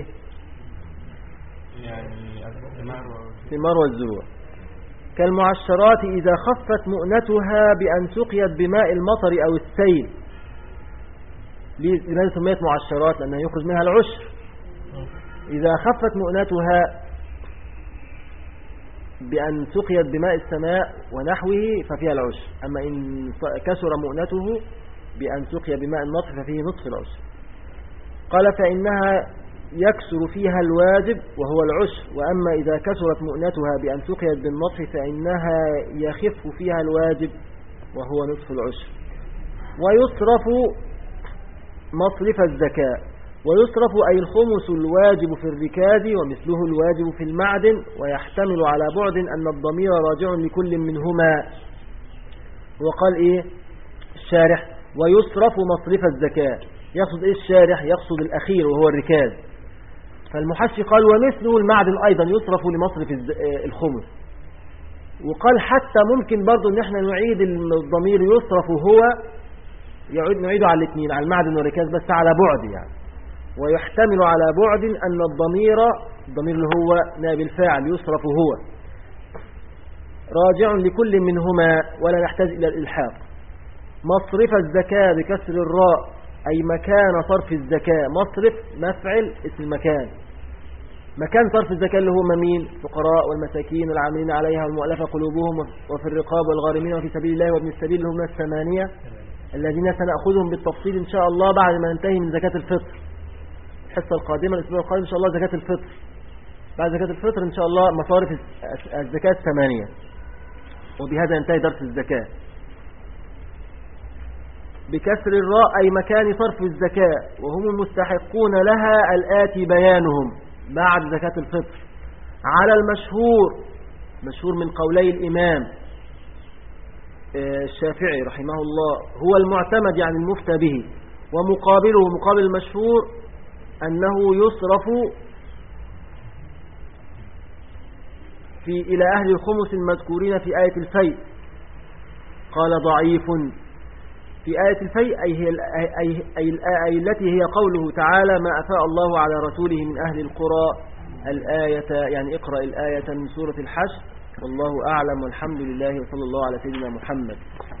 يعني الثمار والزروع. كالمعشرات إذا خفت مؤنتها بأن سقيت بماء المطر أو السيل. لماذا سميت معشرات؟ لأنها يخرج منها العشر. إذا خفت مؤنتها بأن سقيت بماء السماء ونحوه ففيها العشر. أما إن كسر مؤنته بأن سقي بماء النطف ففيه نصف العشر. قال فإنها يكسر فيها الواجب وهو العشر، وأما إذا كسرت مؤنتها بأن سقيت بالنطف فإنها يخف فيها الواجب وهو نصف العشر. ويصرف مصرف الزكاة، ويصرف أي الخمس الواجب في الركاز ومثله الواجب في المعدن، ويحتمل على بعد أن الضمير راجع لكل منهما. وقال إيه الشارح ويصرف مصرف الزكاة، يقصد إيه الشارح؟ يقصد الأخير وهو الركاز. فالمحشي قال ومثله المعدن أيضا يصرف لمصرف الخمس. وقال حتى ممكن برضو ان احنا نعيد الضمير يصرف هو يعيد نعيده على الاثنين، على المعدن والركاز، بس على بعد يعني. ويحتمل على بعد أن الضمير الضمير اللي هو نائب الفاعل يصرف هو راجع لكل منهما ولا نحتاج إلى الإلحاق. مصرف الزكاة بكسر الراء أي مكان صرف الزكاة. مصرف مفعل اسم المكان، مكان صرف الزكاة اللي هو مين؟ الفقراء والمساكين والعاملين عليها والمؤلفة قلوبهم وفي الرقاب والغارمين وفي سبيل الله وابن السبيل اللي هم الثمانية الذين سنأخذهم بالتفصيل إن شاء الله بعد ما ننتهي من زكاة الفطر. الحصة القادمة الأسبوع القادم إن شاء الله زكاة الفطر. بعد زكاة الفطر إن شاء الله مصارف الزكاة الثمانية، وبهذا ينتهي درس الزكاة. بكسر الراء أي مكان صرف الزكاة، وهم المستحقون لها الآتي بيانهم بعد زكاة الفطر على المشهور، مشهور من قولي الإمام الشافعي رحمه الله هو المعتمد يعني المفتى به، ومقابله مقابل المشهور أنه يصرف في إلى أهل الخمس المذكورين في آية الفيء. قال ضعيف في آية الفيء أي, هي أي, أي, أي التي هي قوله تعالى ما أفاء الله على رسوله من أهل القرى الآية، يعني اقرأ الآية من سورة الحشر. والله أعلم والحمد لله وصلى الله على سيدنا محمد.